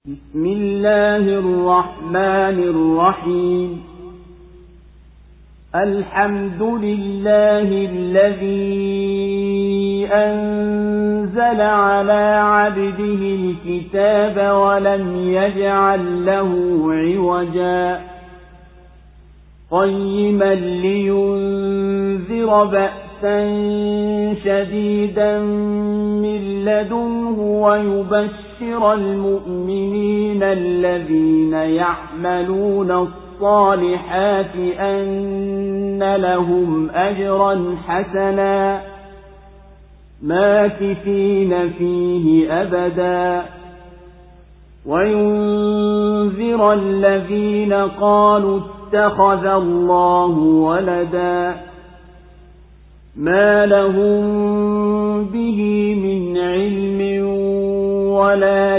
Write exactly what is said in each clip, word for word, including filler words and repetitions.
بسم الله الرحمن الرحيم. الحمد لله الذي أنزل على عبده الكتاب ولم يجعل له عوجا قيما لينذر بأسا شديدا من لدنه ويبشر المؤمنين الذين يعملون الصالحات أن لهم أجرا حسنا ماكثين فيه أبدا وينذر الذين قالوا اتخذ الله ولدا ما لهم به من علم ولا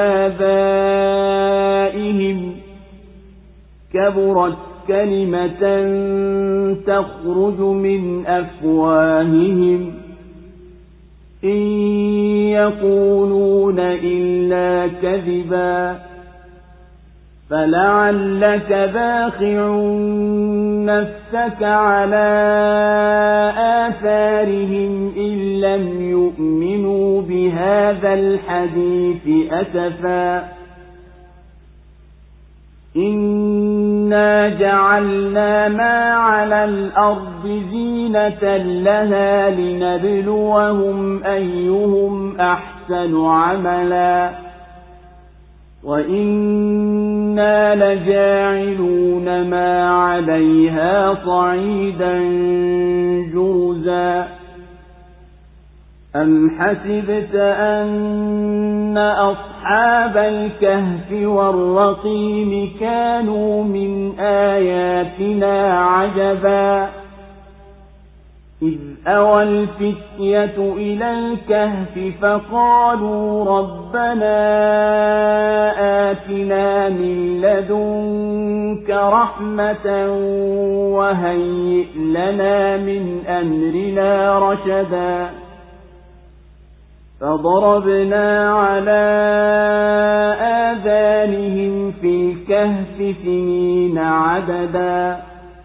لآبائهم كبرت كلمة تخرج من أفواههم إن يقولون إلا كذبا فلعلك باخع نفسك على آثارهم إن لم يؤمنوا بهذا الحديث أسفا إنا جعلنا ما على الأرض زينة لها لنبلوهم أيهم أحسن عملا وإنا لجاعلون ما عليها صعيدا جرزا أم حسبت أن أصحاب الكهف والرقيم كانوا من آياتنا عجبا إذ أوى الفتية إلى الكهف فقالوا ربنا آتنا من لدنك رحمة وهيئ لنا من أمرنا رشدا فضربنا على آذانهم في الكهف سنين عددا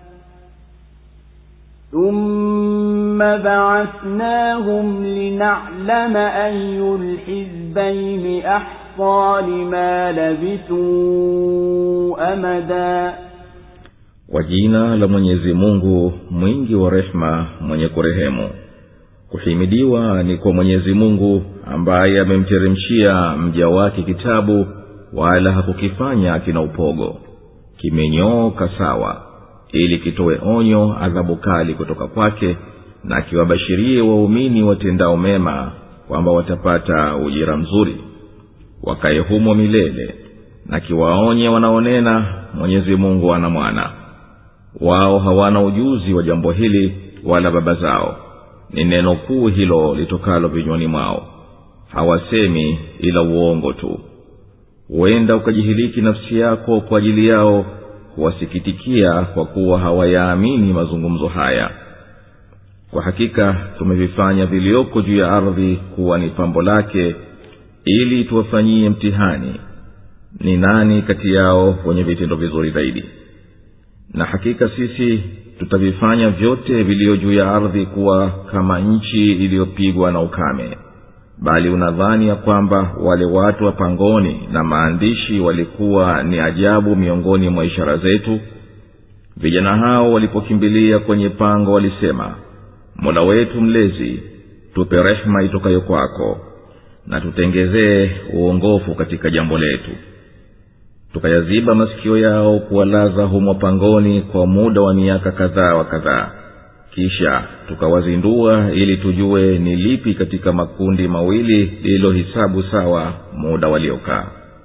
ثم بعثناهم لنعلم أي الحزبين أحصى لما لبثوا أمدا. Kwa jina la Mwenyezi Mungu mwingi wa rehema mwenye kurehemu. Kuhimidiwa ni kwa Mwenyezi Mungu ambaye amemteremshia mja wake kitabu wala hakukifanya kina upogo, kimenyooka sawa ili kitoe onyo adhabu kali kutoka kwake na kiwabashirie waumini watendao mema kwamba watapata ujira mzuri wakae humo milele, na kiwaonye wanaonena Mwenyezi Mungu ana mwana. Wao hawana ujuzi wa jambo hili wala baba zao, ni neno kuu hilo litokalo vinywani mwao, hawasemi ila uongo tu. Huenda ukajihiliki nafsi yako kwa ajili yao kuwasikitikia kwa kuwa hawayaamini mazungumzo haya. Kwa hakika tumevifanya vilioko juu ya ardhi kuwa ni pambo lake ili tuwafanyie mtihani ni nani kati yao wenye vitendo vizuri zaidi. Na hakika sisi tutavifanya vyote vilio juu ya ardhi kuwa kama nchi iliyopigwa na ukame, bali unadhani ya kwamba wale watu wa pangoni na maandishi walikuwa ni ajabu miongoni mwa ishara zetu. Vijana hao walipokimbilia kwenye pango walisema, Mola wetu mlezi, tupe rehema itokayo kwako na tutengezee uongofu katika jambo letu. Tukayaziba masikio yao kuwalaza humo pangoni kwa muda wa miaka kadhaa wa kadhaa, kisha tukawazindua ili tujue ni lipi katika makundi mawili lililohisabu sawa muda waliokaa.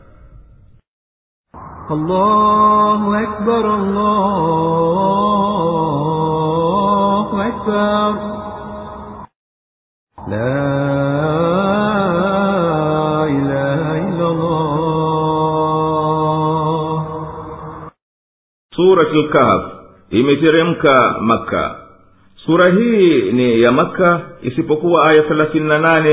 Allahu akbar, Allahu akbar, la ilaha illa Allah. Suratul Kahf imeteremka Makkah. Sura hii ni ya Makkah isipokuwa aya thelathini na nane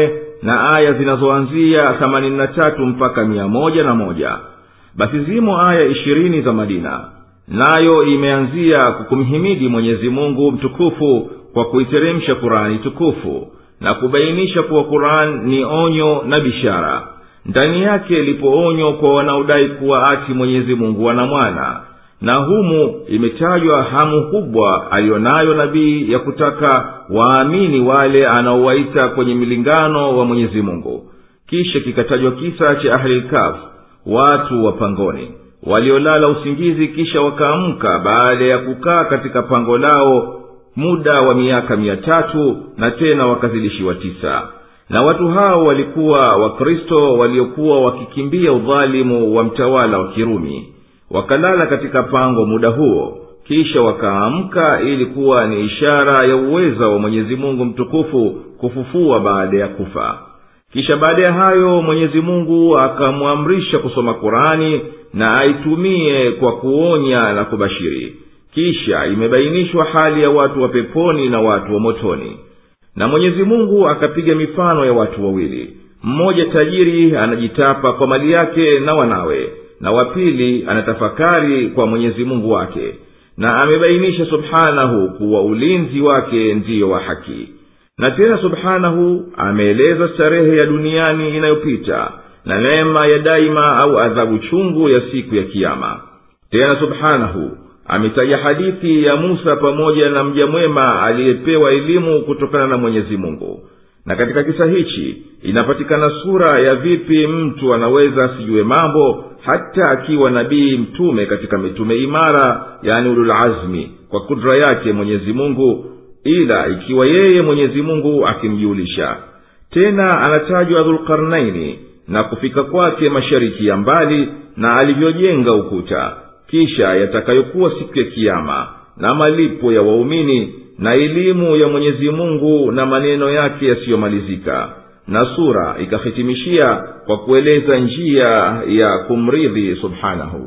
na aya zinazoanzia themanini na tatu mpaka mia moja na moja. Basi zimo aya ishirini za Madina, nayo imeanzia kukumhimidi Mwenyezi Mungu mtukufu kwa kuiteremsha Qur'ani tukufu na kubainisha kuwa Qur'an ni onyo na bishara. Ndani yake lipo onyo kwa wanaodai kuwa ati Mwenyezi Mungu ana mwana, na humu imetajwa hamu kubwa alionayo nabii ya kutaka waamini wale anaowaita kwenye milingano wa Mwenyezi Mungu. Kisha kikatajwa kisa cha Ahli al-Kahf, watu wa pangoni waliolala usingizi kisha wakaamka baada ya kukaa katika pango lao muda wa miaka mia tatu na tena wakazidishiwa tisa. Na watu hao walikuwa Wakristo waliokuwa wakikimbia udhalimu wa mtawala wa Kirumi. Wakalala katika pango muda huo, kisha wakaamka, ili kuwa ni ishara ya uweza wa Mwenyezi Mungu mtukufu kufufua baada ya kufa. Kisha baada ya hayo Mwenyezi Mungu akamwamrisha kusoma Qur'ani na aitumie kwa kuonya na kubashiri. Kisha imebainishwa hali ya watu wa peponi na watu wa motoni. Na Mwenyezi Mungu akapiga mifano ya watu wawili. Mmoja tajiri anajitapa kwa mali yake na wanawe, na wapili anatafakari kwa Mwenyezi Mungu wake. Na amebainisha subhanahu kuwa ulinzi wake ndiyo wa haki. Na tena subhanahu ameeleza starehe ya duniani inayopita na neema ya daima au adhabu chungu ya siku ya kiyama. Tena subhanahu ametaja hadithi ya Musa pamoja na mja mwema aliyepewa elimu kutokana na Mwenyezi Mungu. Na katika kisa hichi inapatikana sura ya vipi mtu anaweza asijue mambo hata akiwa nabii mtume katika mitume imara, yani ulul azmi, kwa kudra yake Mwenyezi Mungu, ila ikiwa yeye Mwenyezi Mungu akimjulisha. Tena anatajwa Dhulqarnaini na kufika kwake mashariki ya mbali na alivyojenga ukuta, kisha yatakayokuwa siku ya kiyama, na malipo ya waumini, na elimu ya Mwenyezi Mungu na maneno yake yasiyomalizika. Na sura ikahitimishia kwa kueleza njia ya kumridhi subhanahu.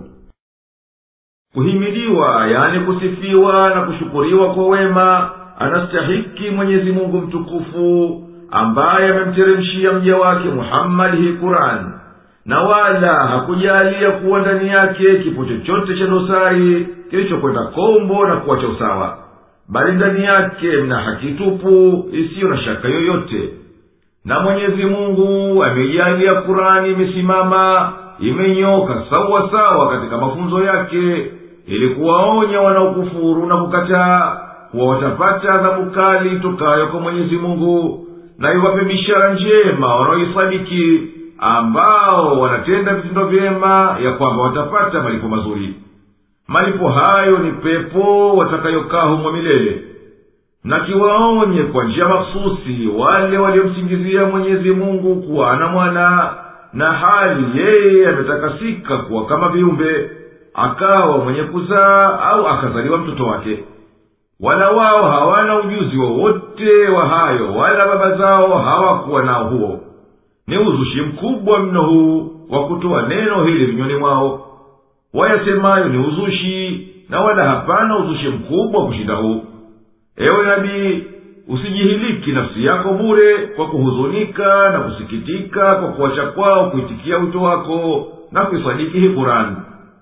Kuhimidiwa, yani kusifiwa na kushukuriwa kwa wema, anastahiki Mwenyezi Mungu mtukufu ambaye amemteremshia mja wake Muhammad hii Qur'an, na wala hakujalia kuwa ndani yake kipo chochote cha dosari kilichokwenda kombo na kuacha usawa, bali ndani yake mna haki tupu isiyo na shaka yoyote. Na Mwenyezi Mungu amejalia Qur'ani imesimama, imenyoka sawa sawa katika mafunzo yake, ili kuwaonya wanaokufuru na kukataa kuwa watapata adhabu kali tokayo kwa Mwenyezi Mungu, na iwape bishara njema wanaoisadiki, ambao wanatenda vitendo vyema, ya kwamba watapata malipo mazuri. Malipo hayo ni pepo watakayokaa humo milele. Na kiwaonye kwa njia mahsusi wale waliomsingizia Mwenyezi Mungu kuwa ana mwana, na hali yeye ametakasika kuwa kama viumbe, akawa mwenye kuzaa au akazaliwa mtoto wake. Wala wao hawana ujuzi wowote wa, wa hayo, wala baba zao hawakuwa nao huo. Ni uzushi mkubwa mno huu wa kutoa neno hili vinywani mwao. Wayasemayo ni uzushi, na wala hapana uzushi mkubwa kushinda huu. Ewe nabii, usijihiliki nafsi yako bure kwa kuhuzunika na kusikitika kwa kuacha kwao kuitikia wito wako na kuisadiki hii Qur'an.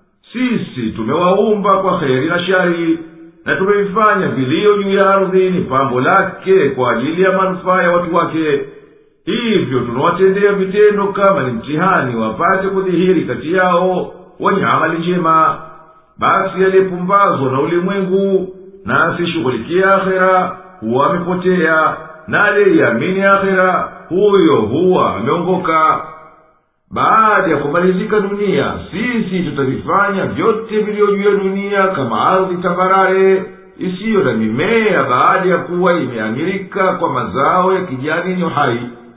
Sisi tumewaumba kwa kheri na shari, na tumevifanya vilio juu ya ardhi ni pambo lake kwa ajili ya manufaa ya watu wake. Hivyo tunawatendea vitendo kama ni mtihani, wapate kudhihiri kati yao wenye amali njema. Basi aliyepumbazwa na ulimwengu na asishughulikia akhera huwa amepotea, na aliyeiamini akhera huyo huwa ameongoka. Baada ya kumalizika dunia, sisi tutavifanya vyote vilivyo juu ya dunia kama ardhi tambarare isiyo na mimea, baada ya kuwa imeamirika kwa mazao ya kijani yenye uhai.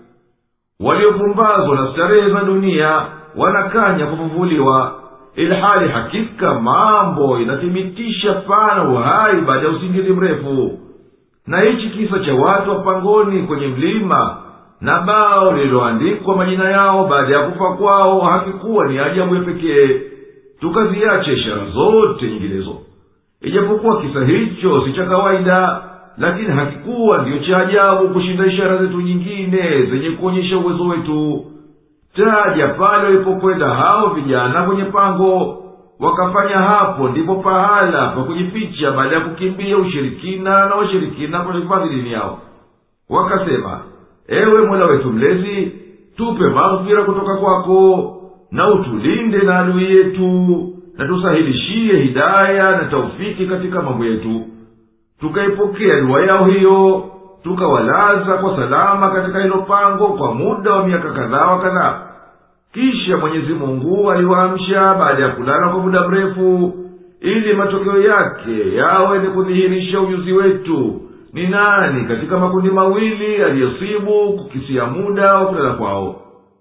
Waliopumbazwa na starehe za dunia wanakanya kufufuliwa, ilhali hakika mambo inathibitisha pana uhai baada ya usingizi mrefu. Na hichi kisa cha watu wa pangoni kwenye mlima na bao lililoandikwa majina yao baada ya kufa kwao hakikuwa ni ajabu ya pekee, tukaziache ishara zote nyinginezo. Ijapokuwa kisa hicho si cha kawaida, lakini hakikuwa ndiyo cha ajabu kushinda ishara zetu nyingine zenye kuonyesha uwezo wetu. Taja pale walipokwenda hao vijana kwenye pango, wakafanya hapo ndipo pahala pa kujificha baada ya kukimbia ushirikina na washirikina kwa hifadhi dini yao. Wakasema, ewe Mola wetu mlezi, tupe maghfira kutoka kwako na utulinde na adui yetu na tusahilishie hidaya na taufiki katika mambo yetu. Tukaipokea dua yao hiyo, tukawalaza kwa salama katika hilo pango kwa muda wa miaka kadhaa wa kadhaa. Kisha Mwenyezi Mungu aliwaamsha baada ya kulala kwa muda mrefu, ili matokeo yake yawe ni kudhihirisha ujuzi wetu ni nani katika makundi mawili aliyosibu kukisia muda wa kulala kwao.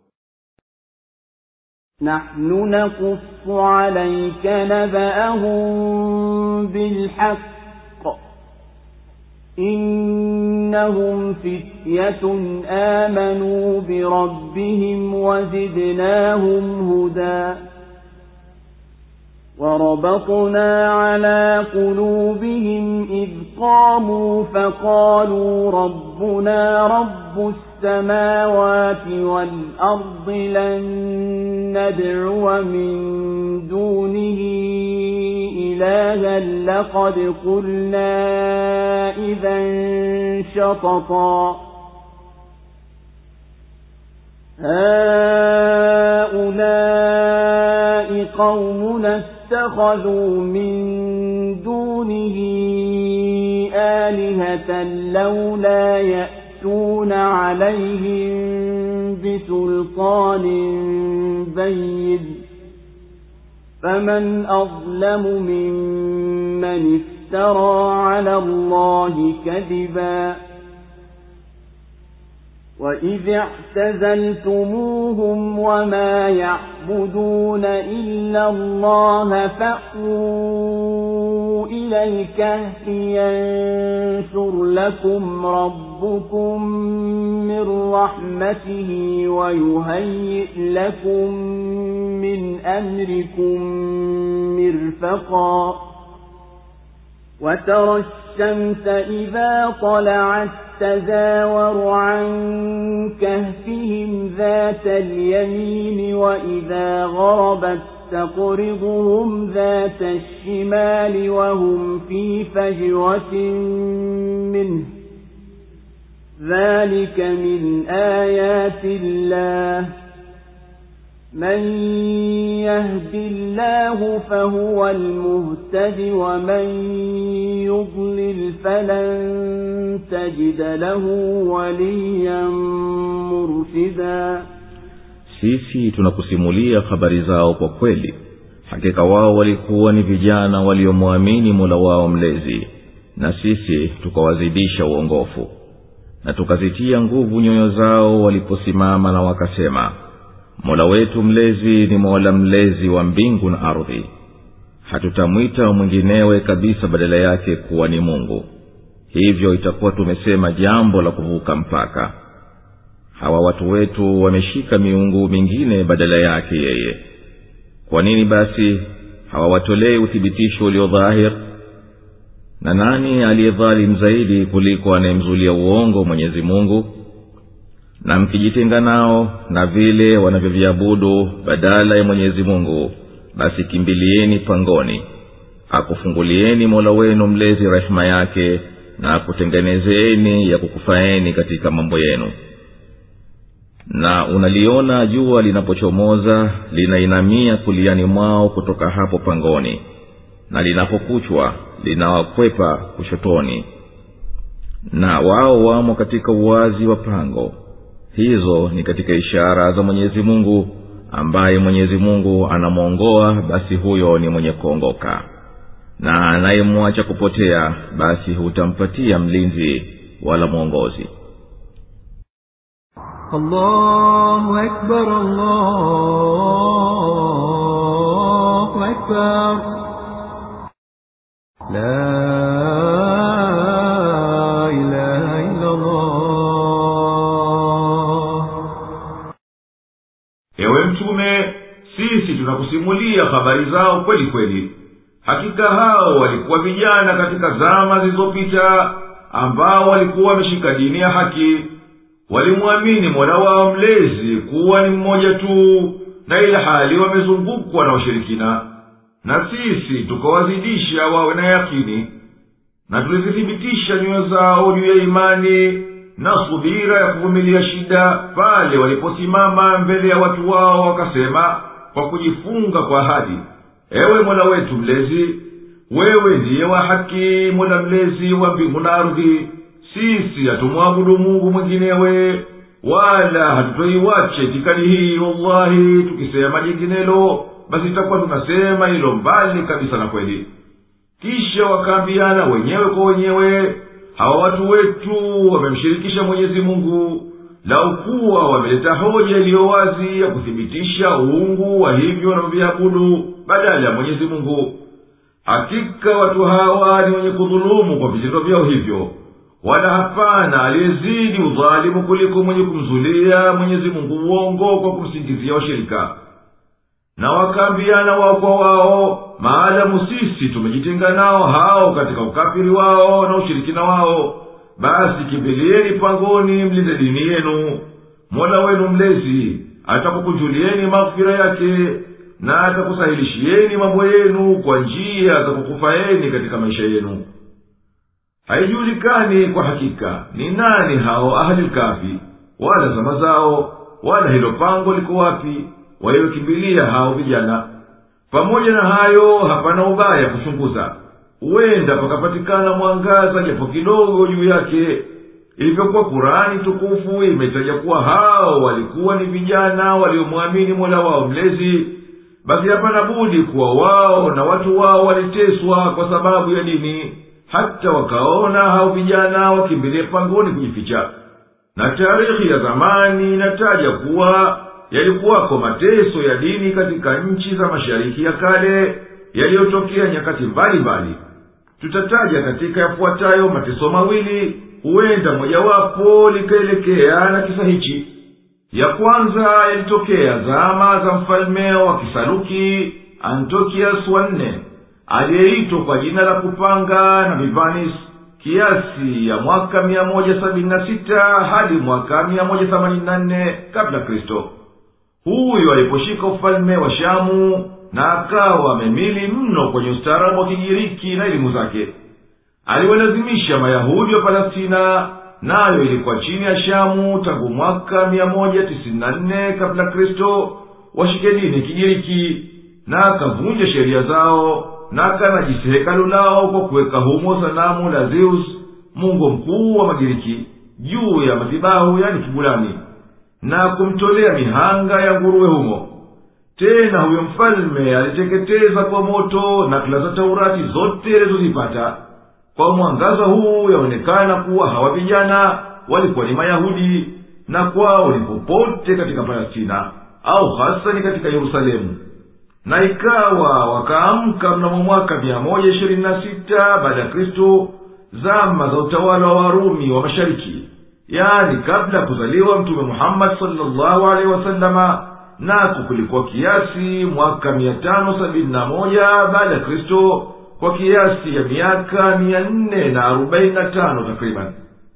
نحن نقص عليك نبأهم بالحق إنهم فتية آمنوا بربهم وزدناهم هدى وربطنا على قلوبهم إذ قاموا فقالوا ربنا رب السماوات والأرض لن ندعو من دونه إلها لقد قلنا إذا شططا هؤلاء قومنا اتخذوا من دونه آلهة لولا يأتون عليهم بسلطان بين فمن أظلم ممن افترى على الله كذبا وإذ اعتزلتموهم وما يعبدون إلا الله فأووا إلى الكهف ينشر لكم ربكم من رحمته ويهيئ لكم من أمركم مرفقا وترى الشمس إذا طلعت تزاور عن كهفهم ذات اليمين وإذا غربت تقرضهم ذات الشمال وهم في فجوة منه ذلك من آيات الله من يهد الله فهو المهتد ومن يضلل فلن تجد له وليا مرشدا. Sisi tunakusimulia habari zao kwa kweli. Hakika wao walikuwa ni vijana waliomwamini Mola wao mlezi, na sisi tukawazidisha uongofu na tukazitia nguvu nyoyo zao waliposimama na wakasema, Mola wetu mlezi ni Mola mlezi wa mbingu na ardhi, hatutamwita mwinginewe kabisa badala yake kuwa ni Mungu. Hivyo itakuwa tumesema jambo la kuvuka mpaka. Hawa watu wetu wameshika miungu mingine badala yake yeye. Kwa nini basi hawawatolei uthibitisho ulio dhahir? Na nani aliyedhalim zaidi kuliko anayemzulia uongo Mwenyezi Mungu? Na mkijitenga nao na vile wanavyoviabudu badala ya Mwenyezi Mungu, basi kimbilieni pangoni, akufungulieni Mola wenu mlezi rehema yake, na akutengenezeni ya kukufaeni katika mambo yenu. Na unaliona jua linapochomoza linainamia kuliani mwao kutoka hapo pangoni, na linapokuchwa linawakwepa kushotoni, na wao wamo katika uwazi wa pango. Hizo ni katika ishara za Mwenyezi Mungu, ambaye Mwenyezi Mungu anamuongoa basi huyo ni mwenye kuongoka, na anayemwacha kupotea basi hutampatia mlinzi wala mwongozi. Allahu Akbar, Allahu Akbar, la ilaha illa Allah. Ewe Mtume, sisi tunakusimulia habari zao kweli kweli. Hakika hao walikuwa vijana katika zama zilizopita ambao walikuwa wameshika dini ya haki, walimwamini mola wao mlezi kuwa ni mmoja tu, na ila hali wamezungukwa na washirikina. Na sisi tukawazidisha wawe na yakini, na tulizithibitisha nyoyo zao juu ya imani na subira ya kuvumilia shida pale waliposimama mbele ya watu wao, wakasema kwa kujifunga kwa ahadi, ewe mola wetu mlezi, wewe ndiye wa haki, mola mlezi wa mbingu na ardhi. Sisi hatumwabudu mungu mwinginewe, wala hatutoiwache itikadi hii. Wallahi, tukisema jinginelo basi itakuwa tunasema hilo mbali kabisa na kweli. Kisha wakaambiana wenyewe kwa wenyewe, hawa watu wetu wamemshirikisha Mwenyezi Mungu, lau kuwa wameleta hoja iliyo wazi ya kuthibitisha uungu wa hivyo wanavyoviabudu badala ya Mwenyezi Mungu. Hakika watu hawa ni wenye kudhulumu kwa vitendo vyao hivyo, wala hapana aliyezidi udhalimu kuliko mwenye kumzulia Mwenyezi Mungu uongo kwa kumsingizia washirika. Na wakaambiana wao kwa wao, maadamu sisi tumejitenga nao hao katika ukafiri wao na ushirikina wao, basi kimbilieni pangoni mlinde dini yenu. Mola wenu mlezi atakukujulieni maghfira yake, na atakusahilishieni mambo yenu kwa njia za kukufaeni katika maisha yenu. Haijulikani kwa hakika ni nani hao ahli kafi, wala zama zao, wala hilo pango liko wapi waliokimbilia hao vijana. Pamoja na hayo, hapana ubaya kuchunguza, huenda pakapatikana mwangaza japo kidogo juu yake. Ilivyokuwa Kurani tukufu imetaja kuwa hao walikuwa ni vijana waliomwamini mola wao mlezi, basi hapana budi kuwa wao na watu wao waliteswa kwa sababu ya dini, hata wakaona hao vijana wakimbilie pangoni kujificha. Na tarehe ya zamani inataja kuwa yalikuwako mateso ya dini katika nchi za mashariki ya kale yaliyotokea nyakati mbalimbali. Tutataja katika yafuatayo mateso mawili, huenda mojawapo likaelekea na kisa hichi. Ya kwanza yalitokea zama za mfalme wa Kisaluki Antiochus wa nne, aliyeitwa kwa jina la kupanga na Vivanis, kiasi ya mwaka mia moja sabini na sita hadi mwaka mia moja themanini na nne kabla Kristo. Huyu aliposhika ufalme wa Shamu na akawa amemili mno kwenye ustaarabu wa Kigiriki na elimu zake, aliwalazimisha Mayahudi wa Palestina, nayo ilikuwa chini ya Shamu tangu mwaka mia moja tisini na nne kabla Kristo, washike dini Kigiriki, na akavunja sheria zao na akanajisi hekalu lao kwa kuweka humo sanamu la Zeus, mungu mkuu wa Magiriki, juu ya madhabahu yani kibulani, na kumtolea mihanga ya nguruwe humo. Tena huyo mfalme aliteketeza kwa moto nakala za Taurati zote alizozipata. Kwa mwangaza huu yaonekana kuwa hawa vijana walikuwa ni Mayahudi, na kwao ni popote katika Palestina au hasa ni katika Yerusalemu. Na ikawa wakaamka mnamo mwaka mia moja ishirini na sita baada ya Kristo, zama za utawala wa Warumi wa mashariki, yani kabla kuzaliwa Mtume Muhammad sallallahu alaihi wasallama, na kulikuwa kiasi mwaka mia tano sabini na moja baada ya Kristo, kwa kiasi ya miaka mia nne na arobaini na tano takriban.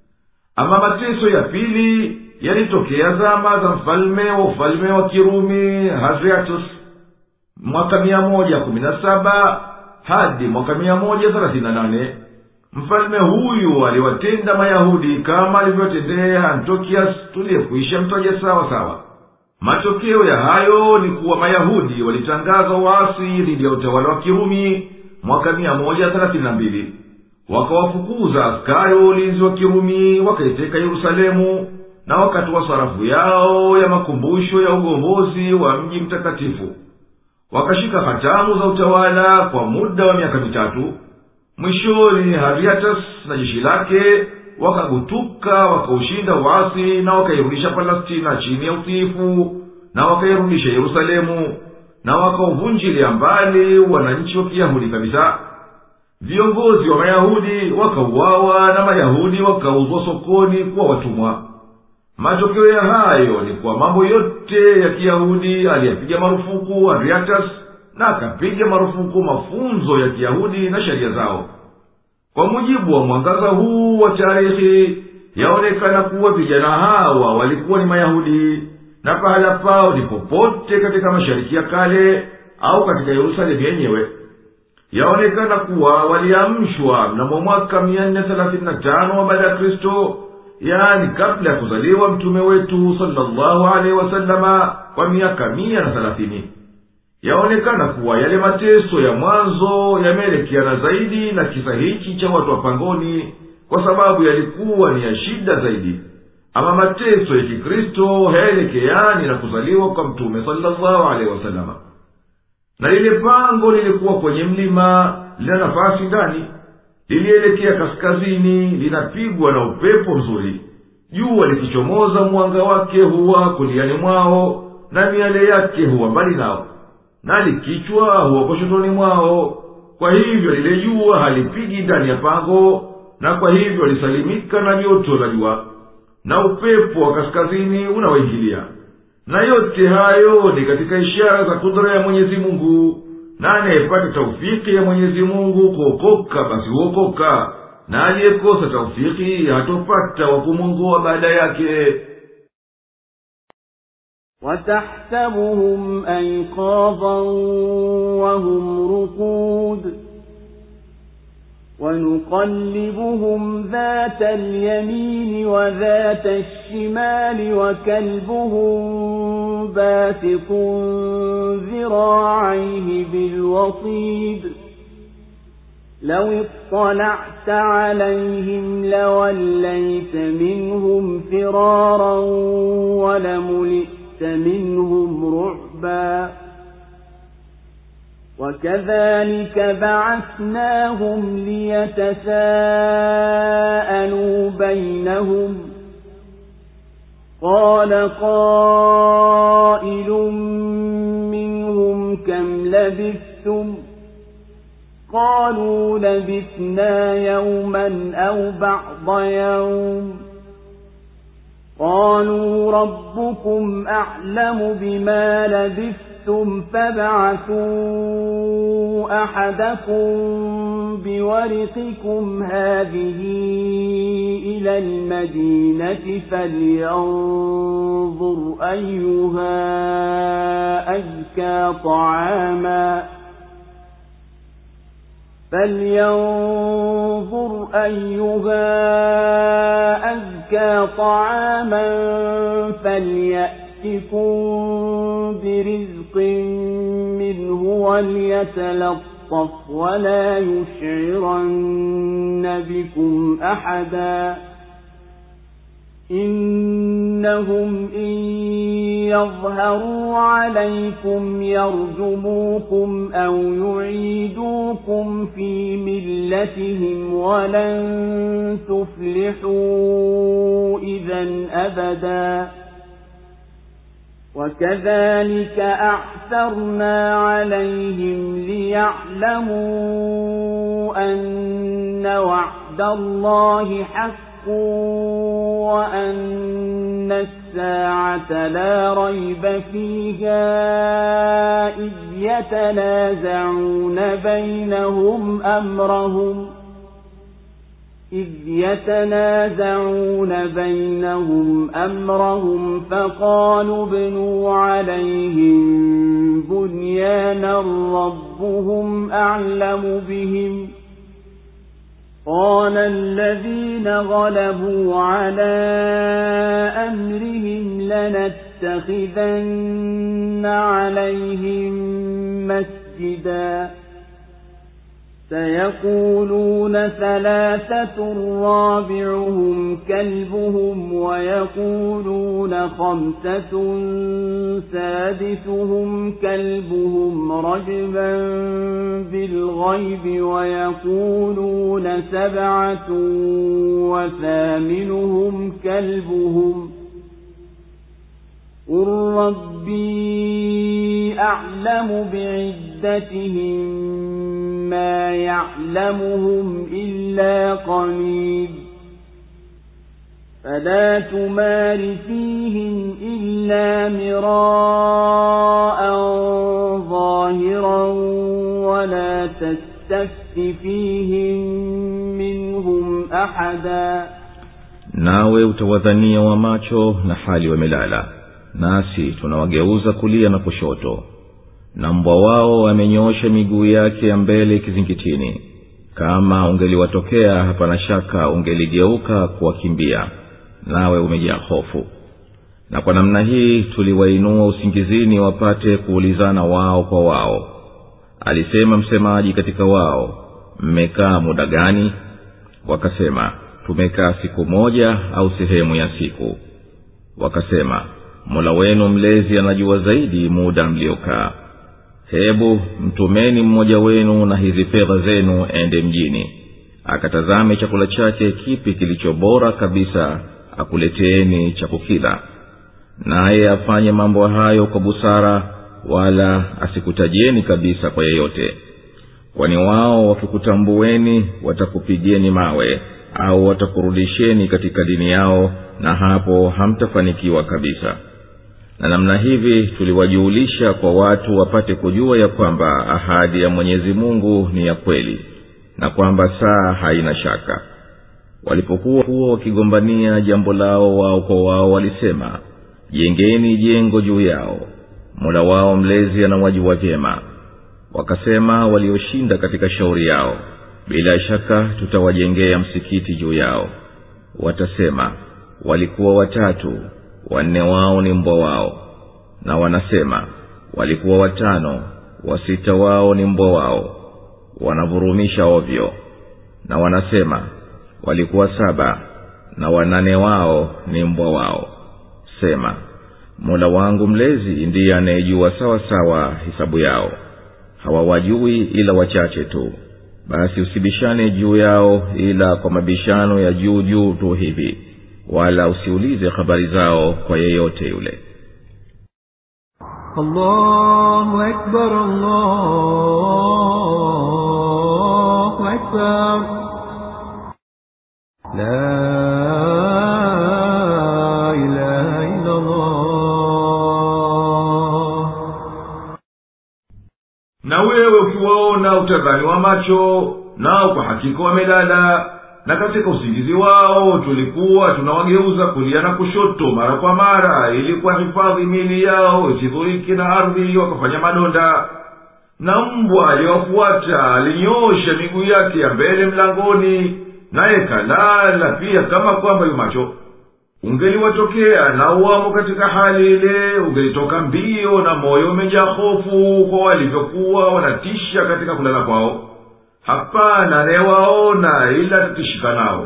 Ama mateso ya pili yalitokea zama za mfalme wa ufalme wa Kirumi Hadriatus, mwaka mia moja kumi na saba hadi mwaka mia moja thelathini na nane. Mfalme huyu aliwatenda Mayahudi kama alivyotendea Antiochus tuliyekuisha mtaja sawa sawa. Matokeo ya hayo ni kuwa Mayahudi walitangaza uasi dhidi ya utawala wa Kirumi mwaka mia moja thelathini na mbili. Wakawafukuza askari wa ulinzi wa Kirumi, wakaiteka Yerusalemu, na wakatoa sarafu yao ya makumbusho ya ugombozi wa mji mtakatifu. Wakashika hatamu za utawala kwa muda wa miaka mitatu. Mwishoni Hadriatus na jeshi lake wakagutuka, wakaushinda uasi na wakairudisha Palestina chini ya utiifu, na wakairudisha Yerusalemu, na wakauvunjilia mbali wananchi wa Kiyahudi kabisa. Viongozi wa Mayahudi wakauawa na Mayahudi wakauzwa sokoni kwa watumwa. Matokeo ya hayo ni kwa mambo yote ya Kiyahudi aliyapiga marufuku Hadriatus, na akapiga marufuku mafunzo ya Kiyahudi na sheria zao. kwa mujibu wa mwangaza huu wa tarehe, yaonekana kuwa vijana hawa walikuwa ni Mayahudi, na pahala pao ni popote katika Mashariki ya Kale au katika Yerusalemu yenyewe. Yaonekana kuwa waliamshwa mnamo mwaka mia nne thelathini na tano baada ya Kristo, yaani kabla ya kuzaliwa mtume wetu sallallahu alaihi wasallama kwa miaka mia na thelathini. Yaonekana kuwa yale mateso ya mwanzo yameelekeana zaidi na kisa hiki cha watu wa pangoni, kwa sababu yalikuwa ni ya shida zaidi. Ama mateso ya Kikristo hayaelekeani na kuzaliwa kwa mtume sallallahu alaihi wasallama. Na lile pango lilikuwa kwenye mlima, lina nafasi ndani, lilielekea kaskazini, linapigwa na upepo mzuri. Jua likichomoza mwanga wake huwa kuliani mwao, na miale yake huwa mbali nao, na likichwa huwa kushotoni mwao. Kwa hivyo lile jua halipigi ndani ya pango, na kwa hivyo lisalimika na joto la jua, na upepo wa kaskazini unawaingilia. Na yote hayo ni katika ishara za kudra ya Mwenyezi Mungu, na anayepata taufiki ya Mwenyezi Mungu kuokoka basi huokoka, na aliyekosa taufiki hatopata wa kumwongoa baada yake. وتحسبهم أيقاظا وهم رقود ونقلبهم ذات اليمين وذات الشمال وكلبهم باسط ذراعيه بالوصيد لو اطلعت عليهم لوليت منهم فرارا ولملئت منهم رعبا وكذلك بعثناهم ليتساءلوا بينهم قال قائل منهم كم لبثتم قالوا لبثنا يوما أو بعض يوم قالوا ربكم أعلم بما لبثتم فابعثوا أحدكم بورقكم هذه إلى المدينة فلينظر أيها أزكى طعاما فلينظر أيها أزكى طعاما فليأتكم برزق منه وليتلطف ولا يشعرن بكم أحدا إنهم إن يظهروا عليكم يرجموكم أو يعيدوكم في ملتهم ولن تفلحوا إذن أبدا وكذلك أعثرنا عليهم ليعلموا أن وعد الله حق وأن الساعة لا ريب فيها إذ يتنازعون بينهم أمرهم إذ يتنازعون بينهم أمرهم فقالوا ابنوا عليهم بنيانا ربهم أعلم بهم قال الذين غلبوا على أمرهم لنتخذن عليهم مسجدا سيقولون ثلاثة رابعهم كلبهم ويقولون خمسة سادسهم كلبهم رجبا بالغيب ويقولون سبعة وثامنهم كلبهم قل ربي أعلم بعدتهم ما يعلمهم إلا قليل فلا تمار فيهم إلا مراء ظاهرا ولا تستطيع تستفت فيهم منهم أحدا nawe utawadhania wa macho na hali wamelala, nasi tunawageuza kulia na kushoto, na mbwa wao amenyoosha miguu yake ya mbele kizingitini. Kama ungeliwatokea hapana shaka ungeligeuka kuwakimbia, nawe umejaa hofu. Na kwa namna hii tuliwainua usingizini wapate kuulizana wao kwa wao. Alisema msemaji katika wao, mmekaa muda gani? Wakasema, tumekaa siku moja au sehemu ya siku. Wakasema, Mola wenu mlezi anajua zaidi muda mliokaa. Hebu mtumeni mmoja wenu na hizi fedha zenu ende mjini, akatazame chakula chake kipi kilicho bora kabisa, akuleteeni cha kukila. Naye afanye mambo hayo kwa busara, wala asikutajieni kabisa kwa yeyote. Kwani wao wakikutambueni watakupigeni mawe au watakurudisheni katika dini yao, na hapo hamtafanikiwa kabisa. Na namna hivi tuliwajulisha kwa watu wapate kujua ya kwamba ahadi ya Mwenyezi Mungu ni ya kweli, na kwamba saa haina shaka. Walipokuwa huo wakigombania jambo lao wao kwa wao, walisema, jengeni jengo juu yao, Mola wao mlezi anawajua vyema. Wakasema walioshinda katika shauri yao, bila shaka tutawajengea msikiti juu yao. Watasema, walikuwa watatu, wanne wao ni mbwa wao. Na wanasema, walikuwa watano, wasita wao ni mbwa wao. Wanavurumisha ovyo. Na wanasema, walikuwa saba, na wanane wao ni mbwa wao. Sema, Mola wangu mlezi ndiye anayejua sawa sawa hisabu yao. Hawawajui ila wachache tu. Basi usibishane juu yao ila kwa mabishano ya juu juu tu hivi, wala usiulize habari zao kwa yeyote yule. Allahu Akbar, Allahu Akbar. La ilaha illa Allah. Na wewe ukiwaona utadhani wa macho, nao kwa hakika wamelala. Na katika usingizi wao tulikuwa tunawageuza kulia na kushoto mara kwa mara, ili kuhifadhi miili yao isidhuriki na ardhi wakafanya madonda. Na mbwa aliyofuata alinyosha miguu yake ya mbele mlangoni, naye kalala pia kama kwamba yu macho. Ungeliwatokea na uwamo katika hali ile, ungelitoka mbio na moyo umejaa hofu kwa walivyokuwa wanatisha katika kulala kwao. Hapana anayewaona ila tutishika nao.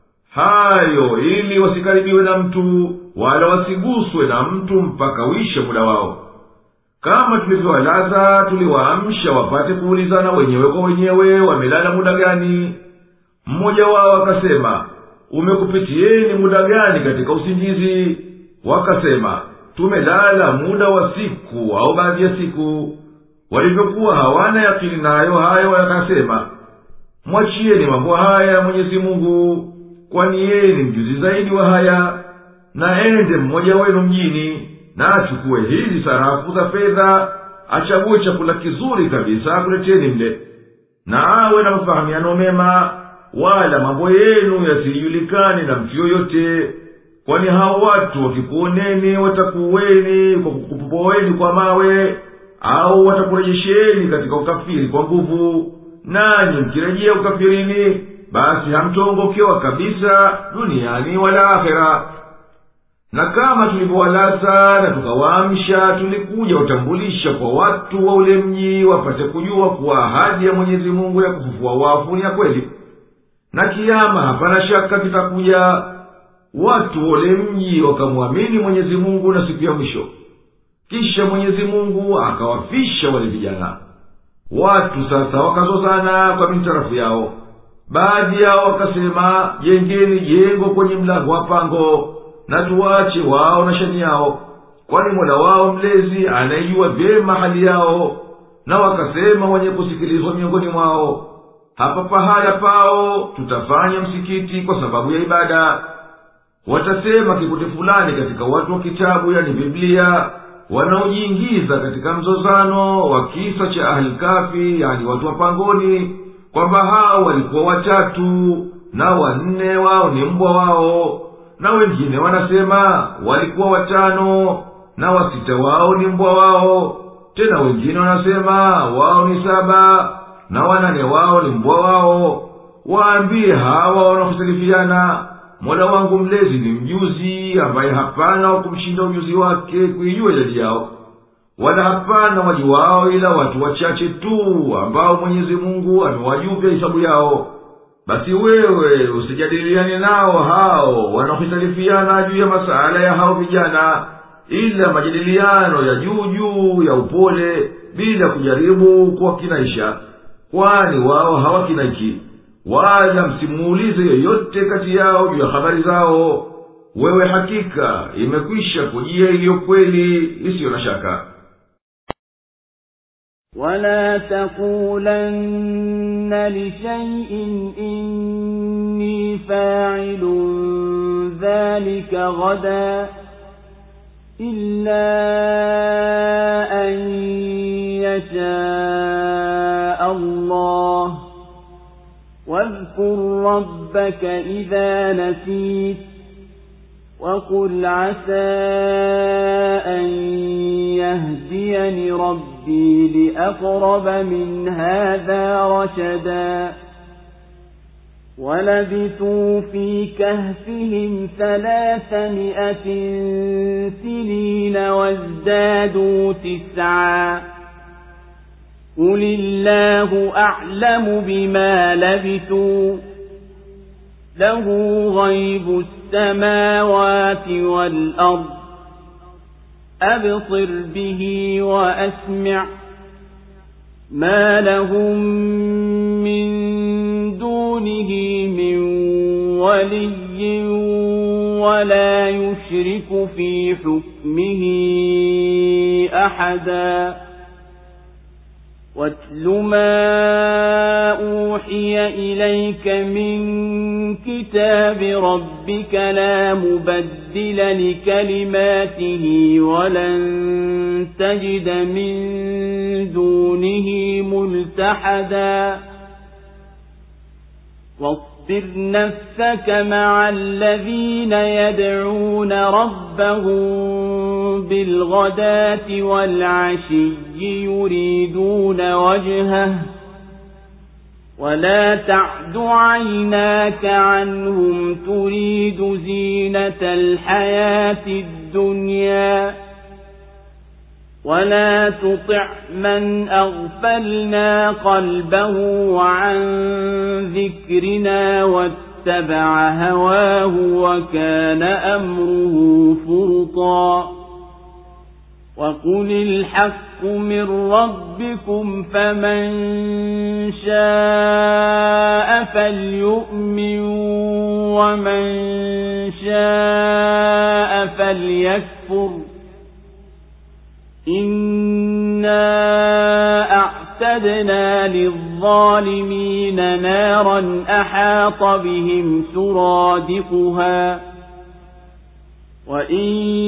Hayo ili wasikaribiwe na mtu, wala wasiguswe na mtu mpaka uishe muda wao. Kama tulivyowalaza tuliwaamsha wapate kuulizana wenyewe kwa wenyewe wamelala muda gani. Mmoja wao akasema, umekupitieni muda gani katika usingizi? Wakasema, tumelala muda wa siku au baadhi ya siku. Walivyokuwa hawana yakini nayo hayo, wakasema, mwachieni mambo haya Mwenyezi Mungu, kwani yeye ni mjuzi zaidi wa haya. Na ende mmoja wenu mjini, na achukue hizi sarafu za fedha, achague chakula kizuri kabisa akuleteni mle. Na awe na mafahamiano mema, wala mambo yenu yasijulikane na mtu yoyote. Kwani hao watu wakikuoneni watakuweni kwa kukupoweni kwa mawe, au watakurejesheni katika ukafiri kwa nguvu. Nanyi mkirejea ukafirini, basi hamtongokewa kabisa duniani wala akhera. Na kama tulivyowalasa na tukawaamsha, tulikuja utambulisha kwa watu wa ule mji wapate kujua kuwa ahadi ya Mwenyezi Mungu ya kufufua wafu ni ya kweli, na kiyama hapana shaka kitakuja. Watu wa ule mji wakamwamini Mwenyezi Mungu na siku ya mwisho. Kisha Mwenyezi Mungu akawafisha wale vijana. Watu sasa wakazozana kwa mintarafu yao. Baadhi yao wakasema, jengeni jengo kwenye mlango wa pango, na tuwache wao na shani yao, kwani Mola wao mlezi anayejua vyema hali yao. Na wakasema wenye kusikilizwa miongoni mwao, hapa pahala pao tutafanya msikiti kwa sababu ya ibada. Watasema kikundi fulani katika watu wa kitabu, yani Biblia, wanaojiingiza katika mzozano wa kisa cha ahli kafi, yani watu wa pangoni, kwamba hao walikuwa watatu na wanne wao ni mbwa wao, na wengine wanasema walikuwa watano na wasita wao ni mbwa wao, tena wengine wanasema wao ni saba na wanane wao ni mbwa wao. Waambie hawa wanaokhitalifiana, Mola wangu mlezi ni mjuzi ambaye hapana wa kumshinda ujuzi wake kuijua idadi yao, wala hapana waji wao ila watu wachache tu ambao Mwenyezi Mungu amewajuvya hisabu yao. Basi wewe usijadiliane nao hao wanaokhitalifiana juu ya masala ya hao vijana, ila majadiliano ya juu juu ya upole, bila kujaribu kuwakinaisha, kwani wao hawakinaiki. Wala msimuulize yoyote kati yao juu ya habari zao. Wewe hakika imekwisha kujia iliyo kweli isiyo na shaka. ولا تقولن لشيء إني فاعل ذلك غدا إلا أن يشاء الله واذكر ربك إذا نسيت وقل عسى أن يهديني ربي لأقرب من هذا رشدا ولبثوا في كهفهم ثلاثمائة سنين وازدادوا تسعا قل الله أعلم بما لبثوا له غيب السماوات والأرض أبصر به وأسمع ما لهم من دونه من ولي ولا يشرك في حكمه أحدا واتل ما أوحي إليك من كتاب ربك لا مبدل لكلماته ولن تجد من دونه ملتحدا واصبر نفسك مع الذين يدعون ربهم بالغداة والعشي يريدون وجهه ولا تعد عيناك عنهم تريد زينة الحياة الدنيا ولا تطع من أغفلنا قلبه عن ذكرنا واتبع هواه وكان أمره فرطا وقل الحق من ربكم فمن شاء فليؤمن ومن شاء فليكفر إنا أعتدنا للظالمين نارا أحاط بهم سرادقها وإن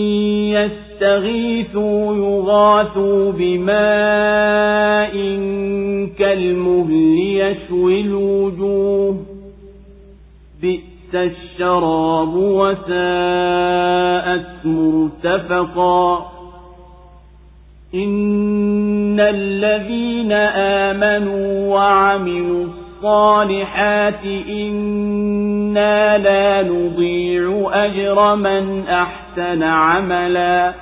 يستغيثوا يغاثوا بماء كالمهل يشوي الوجوه بئس الشراب وساءت مرتفقا إن الذين آمنوا وعملوا الصالحات إنا لا نضيع أجر من أحسن عملا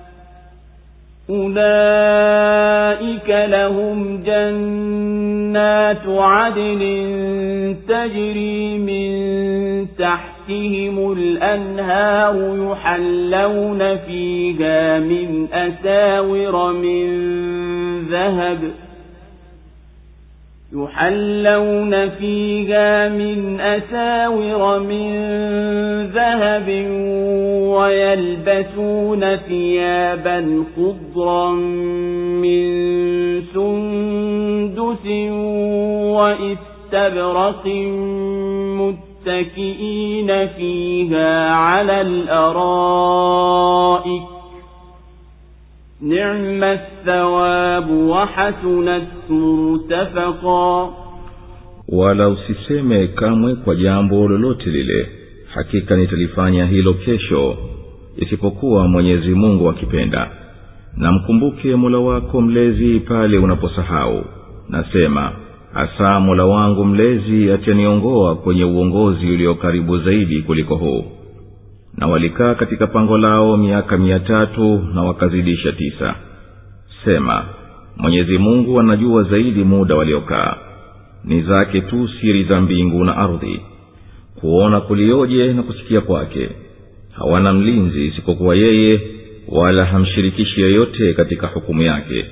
أولئك لهم جنات عدن تجري من تحتهم الأنهار يحلون فيها من أساور من ذهب يحلون فيها من أساور من ذهب ويلبسون ثيابا خضرا من سندس وإستبرق متكئين فيها على الأرائك نعم الثواب وحسنت مرتفقا wala usiseme kamwe kwa jambo lolote lile, hakika nitalifanya hilo kesho, isipokuwa Mwenyezi Mungu akipenda. Na mkumbuke Mola wako mlezi pale unaposahau, nasema asa Mola wangu mlezi ataniongoa kwenye uongozi ulio karibu zaidi kuliko huu. Na walikaa katika pango lao miaka mia tatu na wakazidisha tisa. Sema Mwenyezi Mungu anajua zaidi muda waliokaa, ni zake tu siri za mbingu na ardhi, kuona kulioje na kusikia kwake. Hawana mlinzi isipokuwa yeye, wala hamshirikishi yeyote katika hukumu yake.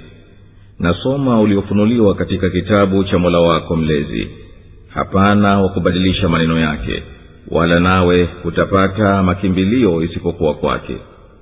Nasoma uliofunuliwa katika kitabu cha Mola wako mlezi, hapana wa kubadilisha maneno yake, wala nawe utapata makimbilio isipokuwa kwake.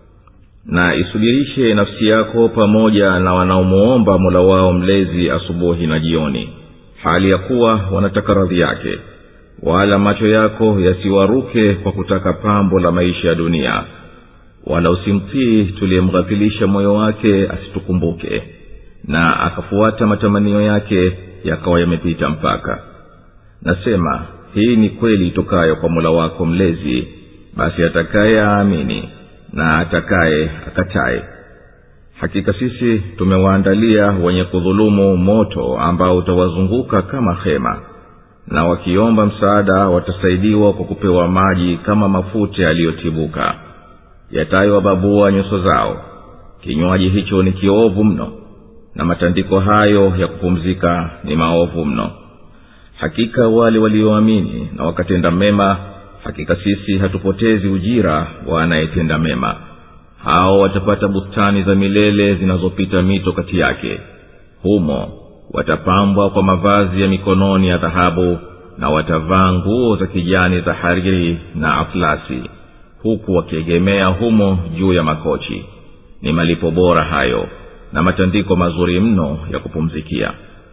Na isubirishe nafsi yako pamoja na wanaomuomba Mola wao mlezi asubuhi na jioni, hali ya kuwa wanataka radhi yake, wala macho yako yasiwaruke kwa kutaka pambo la maisha ya dunia, wala usimtii tuliyemghafilisha moyo wake asitukumbuke, na akafuata matamanio yake yakawa yamepita mpaka. Nasema hii ni kweli itokayo kwa Mola wako mlezi, basi atakaye aamini na atakaye akatae. Hakika sisi tumewaandalia wenye kudhulumu moto ambao utawazunguka kama hema, na wakiomba msaada watasaidiwa kwa kupewa maji kama mafuta yaliyotibuka yatayowababua nyuso zao. Kinywaji hicho ni kiovu mno, na matandiko hayo ya kupumzika ni maovu mno. Hakika wale walioamini na wakatenda mema, hakika sisi hatupotezi ujira wa anayetenda mema. Hao watapata bustani za milele zinazopita mito kati yake. Humo watapambwa kwa mavazi ya mikononi ya dhahabu, na watavaa nguo za kijani za hariri na atlasi, huku wakiegemea humo juu ya makochi. Ni malipo bora hayo, na matandiko mazuri mno ya kupumzikia.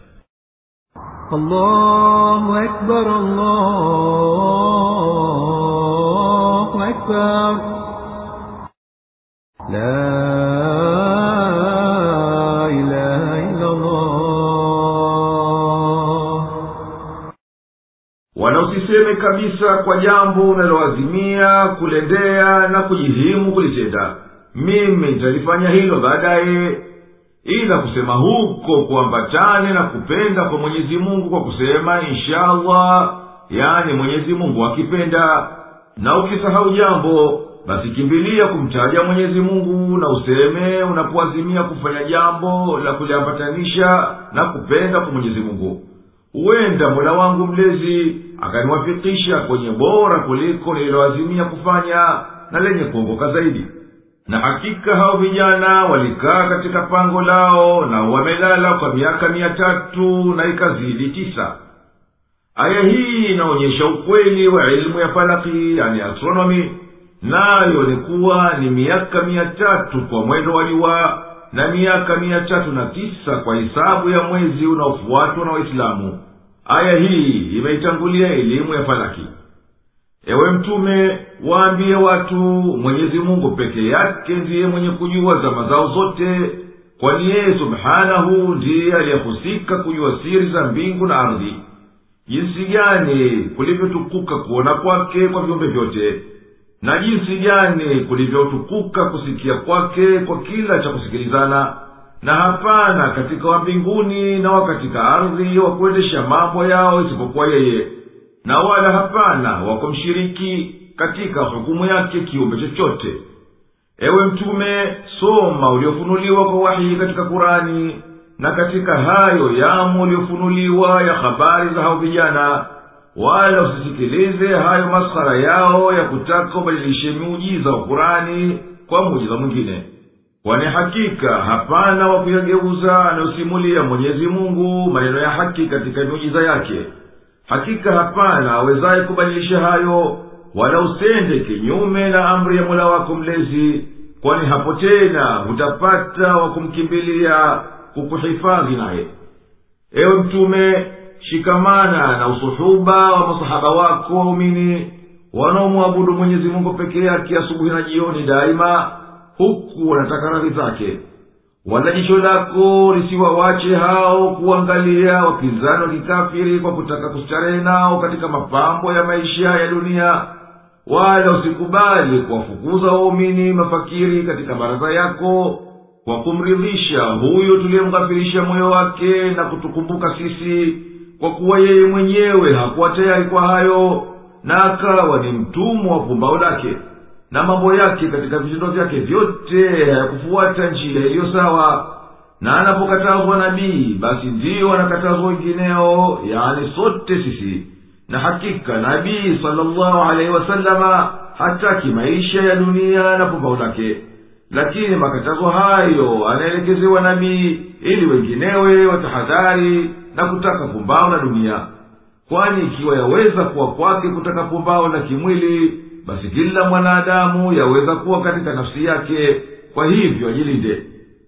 Allahu Akbar, Allahu Akbar, la ilaha illa Allah. Wala usiseme kabisa kwa jambo unaloazimia kulendea na kujihimu kulitenda, mimi nitalifanya hilo baadaye, ila kusema huko kuambatane na kupenda kwa Mwenyezi Mungu kwa kusema inshallah, yani Mwenyezi Mungu akipenda. Na ukisahau jambo, basi kimbilia kumtaja Mwenyezi Mungu na useme unapoazimia kufanya jambo la kuliambatanisha na kupenda kwa Mwenyezi Mungu, huenda Mola wangu mlezi akaniwafikisha kwenye bora kuliko nililoazimia kufanya na lenye kuongoka zaidi. Na hakika hao vijana walikaa katika pango lao na wamelala kwa miaka mia tatu na ikazidi tisa. Aya hii inaonyesha ukweli wa ilmu ya falaki, yani astronomy, nayo ni kuwa ni miaka mia tatu kwa mwendo wa jua na miaka mia tatu na tisa kwa hisabu ya mwezi unaofuatwa na Waislamu. Aya hii imeitangulia elimu ya falaki. Ewe Mtume, waambie watu Mwenyezi Mungu peke yake ndiye mwenye kujua zama zao zote, kwani yeye subhanahu ndiye aliyehusika kujua siri za mbingu na ardhi. Jinsi gani kulivyotukuka kuona kwake kwa viumbe vyote, na jinsi gani kulivyotukuka kusikia kwake kwa kila cha kusikilizana, na hapana katika wa mbinguni na wa katika ardhi wa kuendesha mambo yao isipokuwa yeye, na wala hapana wakumshiriki katika hukumu yake kiumbe chochote. Ewe Mtume, soma uliofunuliwa kwa wahi katika Kurani, na katika hayo yamo uliofunuliwa ya habari za hao vijana, wala usisikilize hayo maskhara yao ya kutaka ubadilishe miujiza wa Kurani kwa muujiza mwingine, kwani hakika hapana wa kuyageuza anayosimulia Mwenyezi Mungu maneno ya haki katika miujiza yake. Hakika hapana awezaye kubadilisha hayo, wala usende kinyume na amri ya Mola wako mlezi, kwani hapo tena utapata wa kumkimbilia kukuhifadhi naye. Ewe Mtume, shikamana na usuhuba wa masahaba wako waumini wanaomwabudu Mwenyezi Mungu peke yake asubuhi na jioni daima, huku wanataka radhi zake. wala jicho lako lisiwawache hao kuangalia wapinzani wa kikafiri kwa kutaka kustarehe nao katika mapambo ya maisha ya dunia, wala usikubali kuwafukuza waumini mafakiri katika baraza yako kwa kumridhisha huyo tuliyemghafirisha moyo wake na kutukumbuka sisi, kwa kuwa yeye mwenyewe hakuwa tayari kwa hayo, na akawa ni mtumwa wa pumbao lake, na mambo yake katika vitendo vyake vyote hayakufuata njia iliyo sawa. Na anapokatazwa nabii, basi ndiyo anakatazwa wengineo, yani sote sisi. Na hakika nabii sallallahu alaihi wasallama hataki maisha ya dunia na pumbao lake, lakini makatazo hayo anaelekezewa nabii ili wenginewe watahadhari na kutaka pumbao na dunia. Kwani ikiwa yaweza kuwa kwake kutaka pumbao na kimwili, basi kila mwanadamu yaweza kuwa katika nafsi yake, kwa hivyo ajilinde.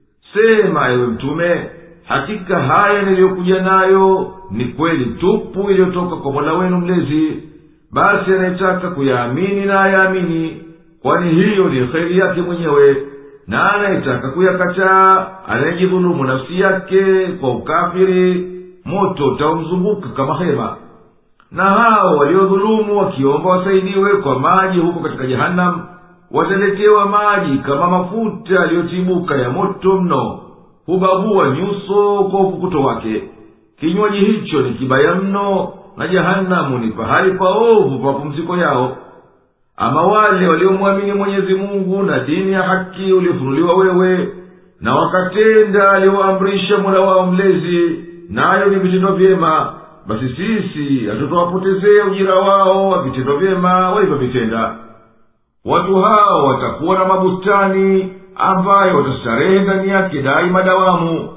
Sema ewe Mtume, hakika haya niliyokuja nayo ni kweli tupu iliyotoka kwa Mola wenu mlezi. Basi anayetaka kuyaamini na ayaamini, kwani hiyo ni kheri yake mwenyewe, na anayetaka kuyakataa anayejidhulumu nafsi yake kwa ukafiri, moto utaumzunguka kama hema. Na hao waliodhulumu wakiomba wasaidiwe kwa maji huko katika Jahannam, wataletewa maji kama mafuta yaliyotibuka ya moto mno, hubabua nyuso kwa ufukuto wake. Kinywaji hicho ni kibaya mno, na Jahannamu ni pahali paovu pa pumziko yao. Ama wale waliomwamini Mwenyezi Mungu na dini ya haki uliofunuliwa wewe, na wakatenda aliyoamrisha Mola wao mlezi, nayo ni vitendo vyema, basi sisi hatutawapotezea ujira wao wa vitendo vyema walivyovitenda. Watu hao watakuwa na mabustani ambayo watastarehe ndani yake daima dawamu.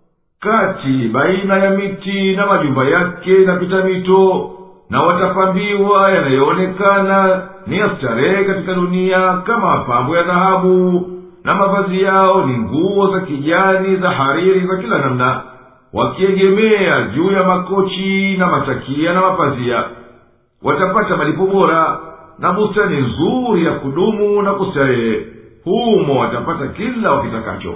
Kati baina ya miti na majumba yake na pita mito, na watapambiwa yanayoonekana ni ya starehe katika dunia kama mapambo ya dhahabu, na mavazi yao ni nguo za kijani za hariri za kila namna, wakiegemea juu ya makochi na matakia na mapazia. Watapata malipo bora na bustani nzuri ya kudumu na kustarehe, humo watapata kila wakitakacho.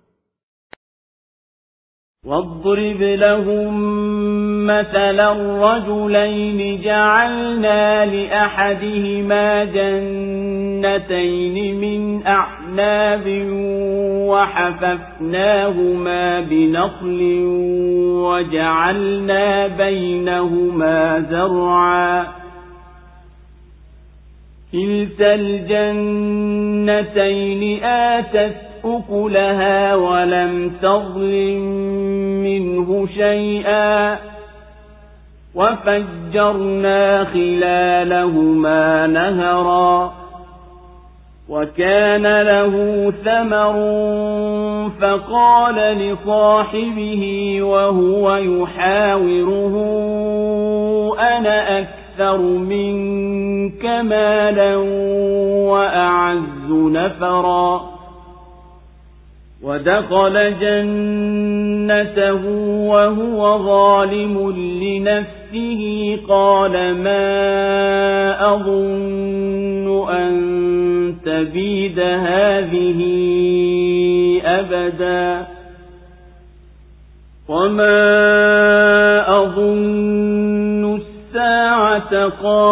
واضرب لهم مثلا رجلين جعلنا لأحدهما جنتين من أعناب وحففناهما بنخل وجعلنا بينهما زرعا كلتا الجنتين آتت أكلها ولم تظلم منه شيئا وفجرنا خلالهما نهرا وكان له ثمر فقال لصاحبه وهو يحاوره أنا أكثر منك مالا وأعز نفرا ودخل جنته وهو ظالم لنفسه قال ما أظن أن تبيد هذه أبدا وما أظن الساعة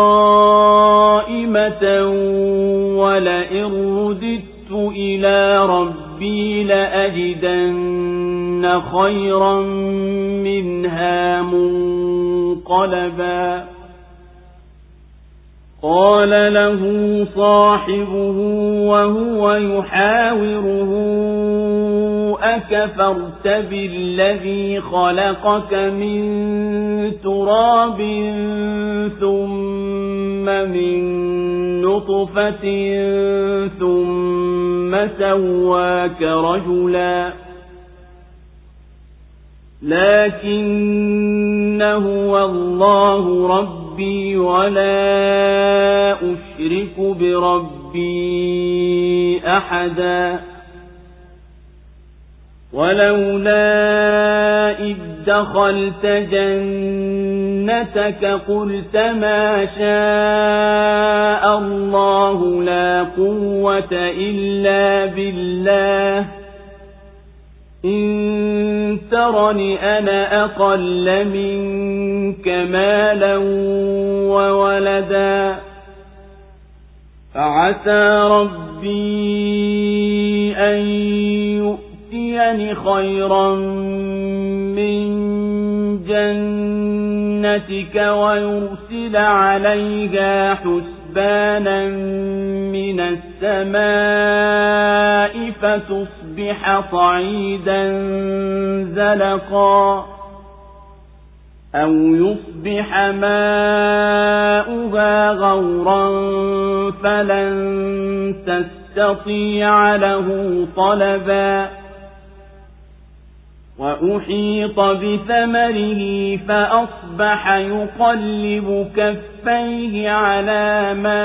قائمة ولئن رددت إلى ربي لأجدن خيرا منها منقلبا قال له صاحبه وهو يحاوره أكفرت بالذي خلقك من تراب ثم من نطفة ثم سواك رجلا لكن هو الله ربي ولا أشرك بربي أحدا ولولا إذ دخلت جنتك قلت ما شاء الله لا قوة إلا بالله إن ترني أنا أقل منك مالا وولدا فعسى ربي أن يؤتيني خيرا من جنتك ويرسل عليها حسبانا من السماء فتصبح صعيدا زلقا أو يصبح ماؤها غورا فلن تستطيع له طلبا وأحيط بثمره فأصبح يقلب كفيه على ما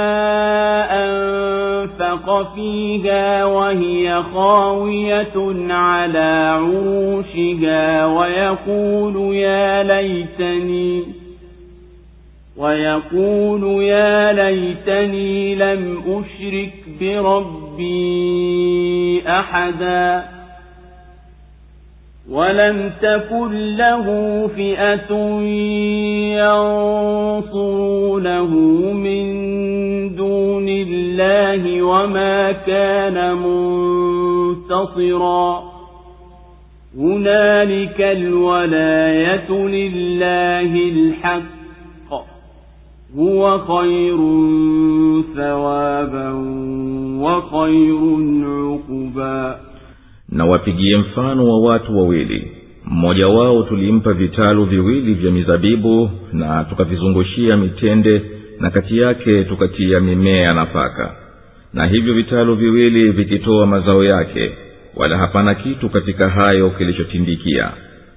أنفق فيها وهي خاوية على عروشها ويقول يا ليتني ويقول يا ليتني لم أشرك بربي أحدا ولم تكن له فئة ينصرونه من دون الله وما كان منتصرا هنالك الولاية لله الحق هو خير ثوابا وخير عقبا. Na wapigie mfano wa watu wawili, mmoja wao tulimpa vitalu viwili vya mizabibu na tukavizungushia mitende na kati yake tukatia mimea nafaka, na hivyo vitalu viwili vikitoa mazao yake, wala hapana kitu katika hayo kilichotindikia.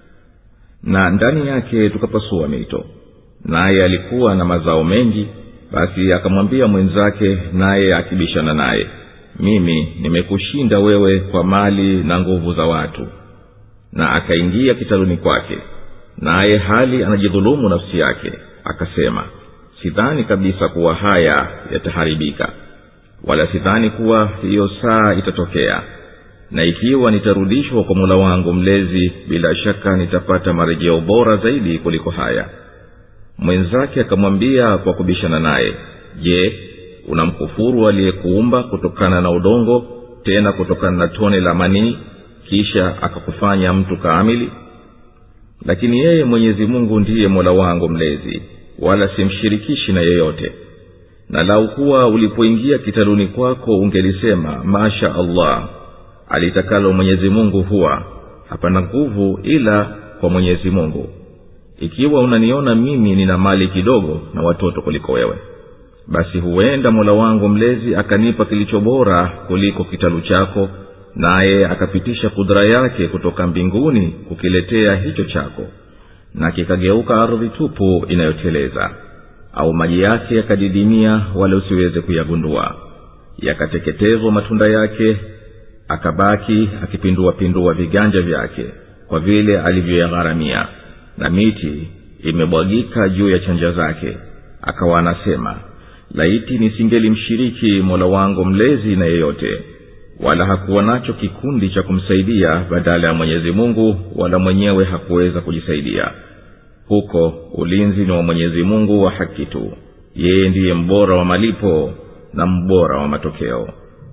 Na ndani yake tukapasua mito, naye alikuwa na mazao mengi. Basi akamwambia mwenzake, naye akibishana naye, mimi nimekushinda wewe kwa mali na nguvu za watu. Na akaingia kitaluni kwake, naye hali anajidhulumu nafsi yake, akasema, sidhani kabisa kuwa haya yataharibika, wala sidhani kuwa hiyo saa itatokea, na ikiwa nitarudishwa kwa Mola wangu mlezi, bila shaka nitapata marejeo bora zaidi kuliko haya. Mwenzake akamwambia kwa kubishana naye, je, unamkufuru aliyekuumba kutokana na udongo, tena kutokana na tone la manii, kisha akakufanya mtu kamili? Lakini yeye Mwenyezi Mungu ndiye Mola wangu mlezi, wala simshirikishi na yeyote. Na lau kuwa ulipoingia kitaluni kwako ungelisema masha Allah, alitakalo Mwenyezi Mungu huwa, hapana nguvu ila kwa Mwenyezi Mungu. Ikiwa unaniona mimi nina mali kidogo na watoto kuliko wewe, basi huenda Mola wangu mlezi akanipa kilicho bora kuliko kitalu chako, naye akapitisha kudra yake kutoka mbinguni kukiletea hicho chako, na kikageuka ardhi tupu inayoteleza, au maji yake yakadidimia wala usiweze kuyagundua, yakateketezwa matunda yake, akabaki akipindua pindua viganja vyake kwa vile alivyoyagharamia, na miti imebwagika juu ya chanja zake. Akawa anasema, laiti nisingelimshiriki Mola wangu mlezi na yeyote, wala hakuwa nacho kikundi cha kumsaidia badala ya Mwenyezi Mungu, wala mwenyewe hakuweza kujisaidia. Huko ulinzi ni wa Mwenyezi Mungu wa haki tu, yeye ndiye mbora wa malipo na mbora wa matokeo.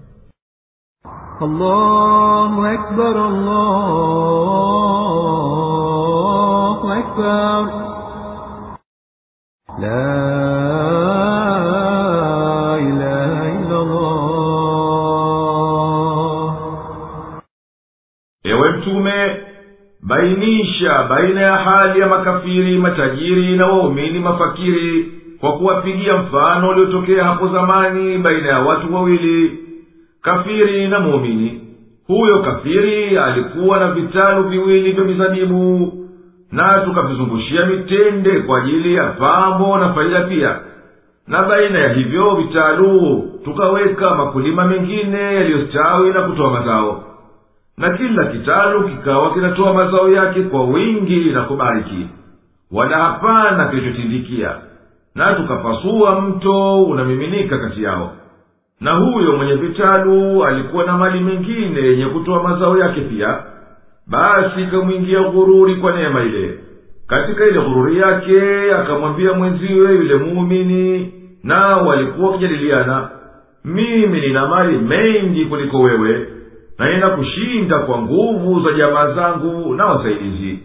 Allahu Akbar, Allahu Akbar, la ilaha illa Allah. Ewe Mtume, bainisha baina ya hali ya makafiri matajiri na waumini mafakiri, kwa kuwapigia mfano uliotokea hapo zamani baina ya watu wawili, kafiri na muumini. Huyo kafiri alikuwa na vitalu viwili vya mizabibu, na tukavizungushia mitende kwa ajili ya pambo na faida pia. Na baina ya hivyo vitalu tukaweka makulima mengine yaliyostawi na kutoa mazao, na kila kitalu kikawa kinatoa mazao yake kwa wingi na kubariki, wala hapana kilichotindikia. Na tukapasua mto unamiminika kati yao. Na huyo mwenye vitalu alikuwa na mali mengine yenye kutoa mazao yake pia, basi ikamwingia ghururi kwa neema ile. Katika ile ghururi yake akamwambia mwenziwe yule muumini, nao walikuwa wakijadiliana, mimi nina mali mengi kuliko wewe, na nina kushinda kwa nguvu za jamaa zangu na wasaidizi.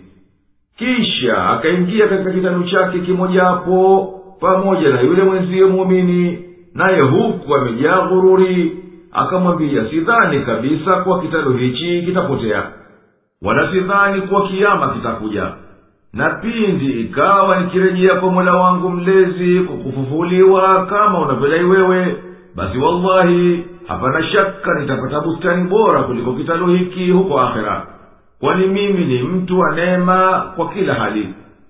Kisha akaingia katika kitanu chake kimoja hapo pamoja na yule mwenziwe muumini, naye huku amejaa ghururi. Akamwambia, sidhani kabisa kuwa kitanu hichi kitapotea, wala sidhani kuwa kiyama kitakuja, na pindi ikawa nikirejea kwa Mola wangu mlezi kwa kufufuliwa kama unavyodai wewe, basi wallahi hapana shaka nitapata bustani bora kuliko kitalo hiki huko akhera, kwani mimi ni mtu wa neema kwa kila hali.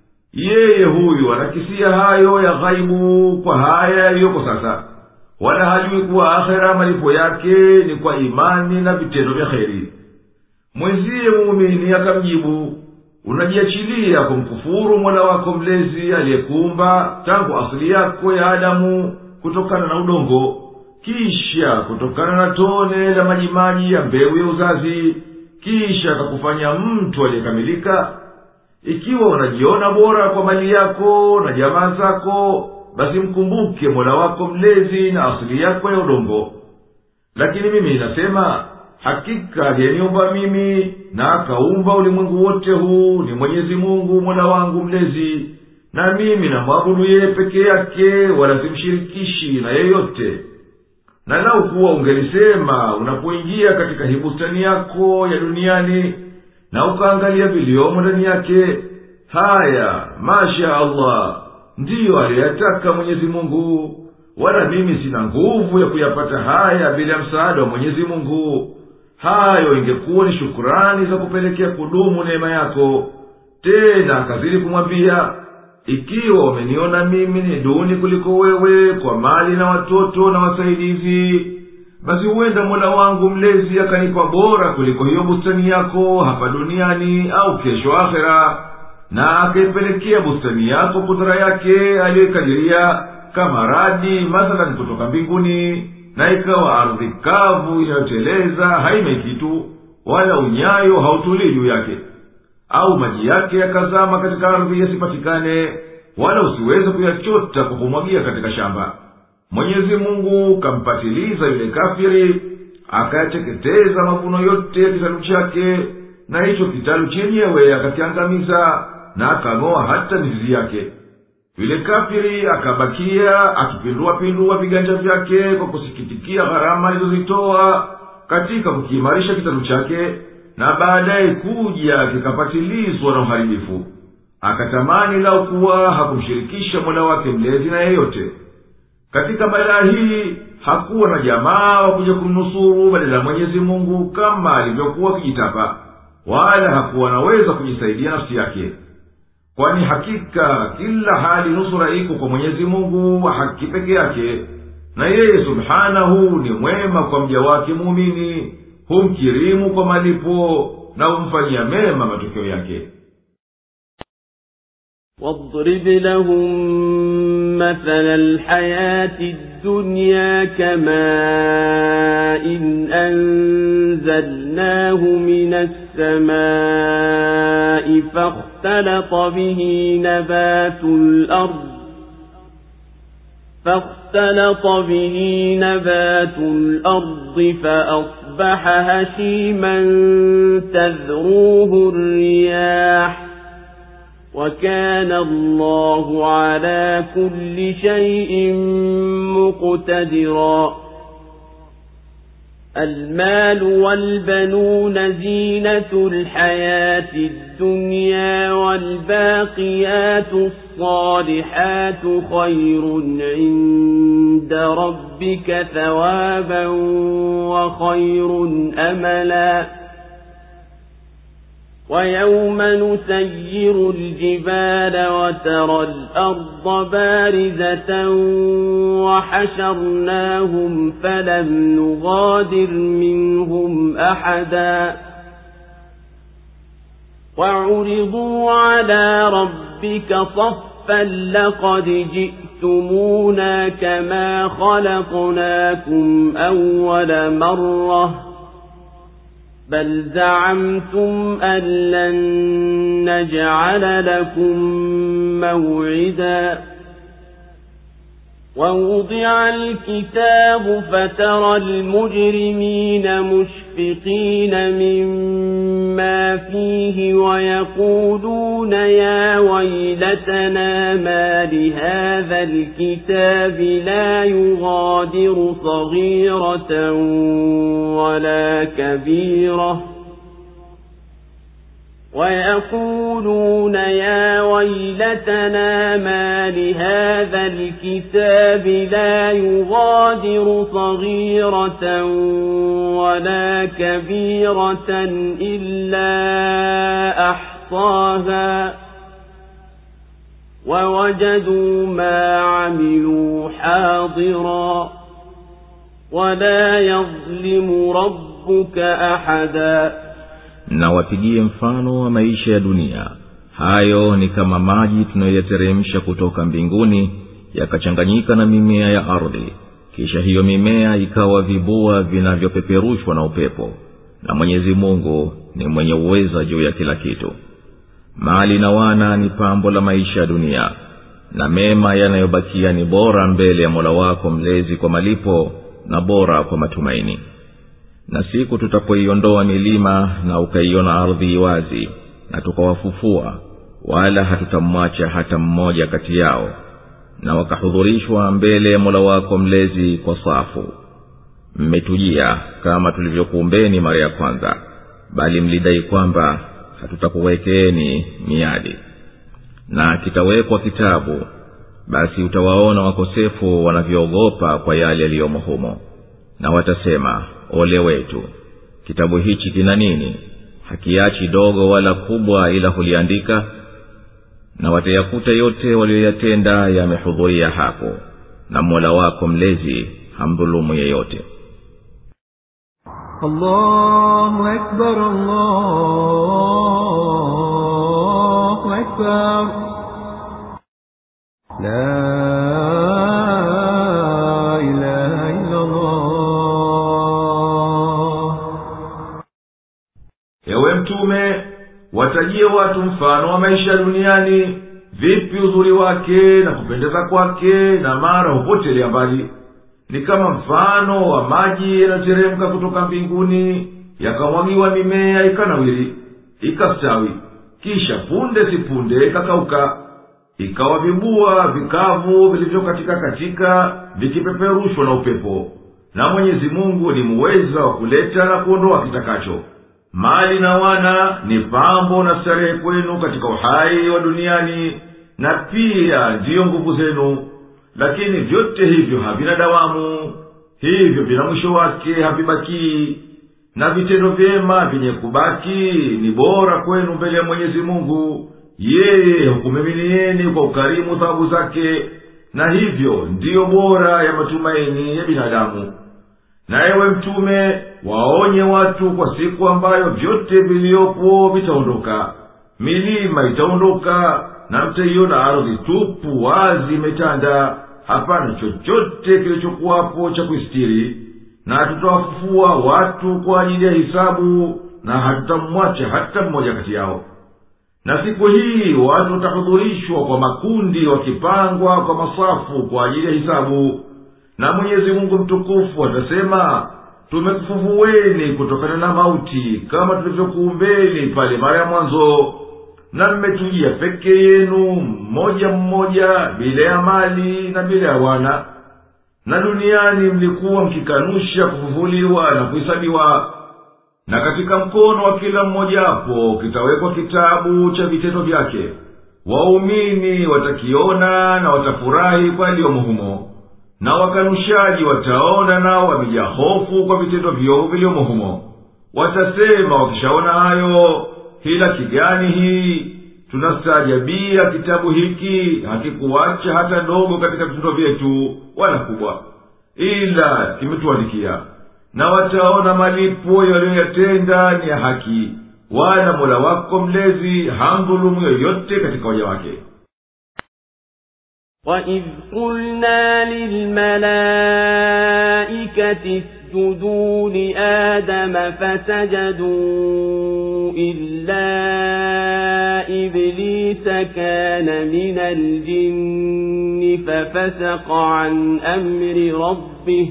Yeye huyu anakisia hayo ya ghaibu kwa haya yaliyoko sasa, wala hajui kuwa akhera malipo yake ni kwa imani na vitendo vya kheri. Mwenziye muumini akamjibu, unajiachilia kumkufuru Mola wako mlezi aliyekuumba tangu asili yako ya Adamu kutokana na udongo, kisha kutokana na tone la majimaji ya mbegu ya uzazi, kisha akakufanya mtu aliyekamilika. Ikiwa unajiona bora kwa mali yako na jamaa zako, basi mkumbuke Mola wako mlezi na asili yako ya udongo. Lakini mimi ninasema, hakika aliyeniumba mimi na akaumba ulimwengu wote huu ni Mwenyezi Mungu Mola wangu mlezi, na mimi namwabudu yeye peke yake, wala simshirikishi na yeyote. Na lau kuwa ungelisema unapoingia katika hii bustani yako ya duniani na ukaangalia viliomo ndani yake, haya masha Allah, ndiyo aliyataka Mwenyezi Mungu, wala mimi sina nguvu ya kuyapata haya bila msaada wa Mwenyezi Mungu, hayo ingekuwa ni shukurani za kupelekea kudumu neema yako. Tena akazidi kumwambia, ikiwa umeniona mimi ni duni kuliko wewe kwa mali na watoto na wasaidizi, basi huenda Mola wangu mlezi akanipa bora kuliko hiyo bustani yako hapa duniani au kesho akhera, na akaipelekea bustani yako kudra yake aliyokadiria kama radi mathalan kutoka mbinguni, na ikawa ardhi kavu inayoteleza haina kitu, wala unyayo hautulii juu yake, au maji yake yakazama katika ardhi yasipatikane, wala usiweze kuyachota kwa kumwagia katika shamba. Mwenyezi Mungu kampatiliza yule kafiri, akayateketeza mavuno yote ya kitalu chake, na hicho kitalu chenyewe akakiangamiza, na akang'oa hata mizizi yake. Yule kafiri akabakia akipindua pindua viganja vyake kwa kusikitikia gharama alizozitoa katika kukiimarisha kitalu chake, na baadaye kuja kikapatilizwa na uharibifu. Akatamani lau kuwa hakumshirikisha Mola wake mlezi na yeyote. Katika balaa hii hakuwa na jamaa wa kuja kumnusuru badala ya Mwenyezi Mungu kama alivyokuwa kijitapa, wala hakuwa naweza kujisaidia nafsi yake, kwani hakika kila hali nusura iko kwa Mwenyezi Mungu wa haki peke yake, na yeye subhanahu ni mwema kwa mja wake muumini, humkirimu kwa malipo na humfanyia mema matokeo yake. واضرب لهم مثل الحياة الدنيا كماء أنزلناه من السماء فاختلط به نبات الأرض فاختلط به نبات الأرض فأصبح هشيما تذروه الرياح وكان الله على كل شيء مقتدرا. المال والبنون زينة الحياة الدنيا والباقيات الصالحات خير عند ربك ثوابا وخير أملا. ويوم نسير الجبال وترى الأرض بارزة وحشرناهم فلم نغادر منهم أحدا وعرضوا على ربك صفا لقد جئتمونا كما خلقناكم أول مرة بل زعمتم أن لن نجعل لكم موعدا ووضع الكتاب فترى المجرمين مشفقين مما فيه ويقولون يا ويلتنا ما لهذا الكتاب لا يغادر صغيرة ولا كبيرة ويقولون يا ويلتنا ما لهذا الكتاب لا يغادر صغيرة ولا كبيرة إلا أحصاها ووجدوا ما عملوا حاضرا ولا يظلم ربك أحدا. Na wapigie mfano wa maisha ya dunia. Hayo ni kama maji tunayoyateremsha kutoka mbinguni yakachanganyika na mimea ya ardhi, kisha hiyo mimea ikawa vibua vinavyopeperushwa na upepo, na Mwenyezi Mungu ni mwenye uweza juu ya kila kitu. Mali na wana ni pambo la maisha ya dunia, na mema yanayobakia ni bora mbele ya Mola wako mlezi kwa malipo na bora kwa matumaini. Na siku tutapoiondoa milima na ukaiona ardhi wazi na tukawafufua, wala hatutamwacha hata mmoja kati yao, na wakahudhurishwa mbele ya Mola wako mlezi kwa safu. Mmetujia kama tulivyokuumbeni mara ya kwanza, bali mlidai kwamba hatutakuwekeeni miadi. Na kitawekwa kitabu, basi utawaona wakosefu wanavyoogopa kwa yale yaliyomo humo, na watasema ole wetu, kitabu hichi kina nini? Hakiachi dogo wala kubwa ila huliandika. Na watayakuta yote walioyatenda yamehudhuria hapo, na Mola wako mlezi hamdhulumu yeyote. Allahu Akbar, Allahu Akbar. La Mtume, watajie watu mfano wa maisha duniani, vipi uzuri wake na kupendeza kwake, na mara hupotelea mbali. Ni kama mfano wa maji yanateremka kutoka mbinguni, yakamwagiwa mimea ikanawiri, ikastawi, kisha punde si punde ikakauka, ikawa vibua vikavu vilivyo katika katika vikipeperushwa na upepo. Na Mwenyezi Mungu ni muweza wa kuleta na kuondoa kitakacho. Mali na wana ni pambo na starehe kwenu katika uhai wa duniani, na pia ndiyo nguvu zenu, lakini vyote hivyo havina dawamu, hivyo vina mwisho wake, havibaki. Na vitendo vyema vyenye kubaki ni bora kwenu mbele ya Mwenyezi Mungu. Yeye hukumiminieni kwa ukarimu thawabu zake, na hivyo ndiyo bora ya matumaini ya binadamu. Na ewe Mtume, waonye watu kwa siku ambayo vyote viliopo vitaondoka. Milima itaondoka, na mtaiona ardhi tupu wazi imetanda, hapana chochote kilichokuwapo cha kuistiri. Na tutawafufua watu kwa ajili ya hisabu, na hatutamwacha hata mmoja kati yao. Na siku hii watu watahudhurishwa kwa makundi, wakipangwa kwa masafu kwa ajili ya hisabu. Na Mwenyezi Mungu mtukufu atasema, tumekufufueni kutokana na mauti kama tulivyokuumbeni pale mara ya mwanzo, na mmetujia peke yenu mmoja mmoja bila ya mali na bila ya wana. Na duniani mlikuwa mkikanusha kufufuliwa na kuhesabiwa. Na katika mkono wa kila mmoja hapo kitawekwa kitabu cha vitendo vyake. Waumini watakiona na watafurahi kwa yaliyomo humo, na wakanushaji wataona nao wamejaa hofu kwa vitendo vyao vilivyomo humo. Watasema wakishaona hayo, hila kigani hii? Tunastaajabia kitabu hiki hakikuacha hata dogo katika vitendo vyetu wala kubwa, ila kimetuandikia. Na wataona malipo walioyatenda ni ya haki, wala Mola wako mlezi hamdhulumu yoyote katika waja wake. وَإِذْ قُلْنَا لِلْمَلَائِكَةِ اسجدوا لآدم فسجدوا إلا إبليس كان من الجن ففسق عن أمر ربه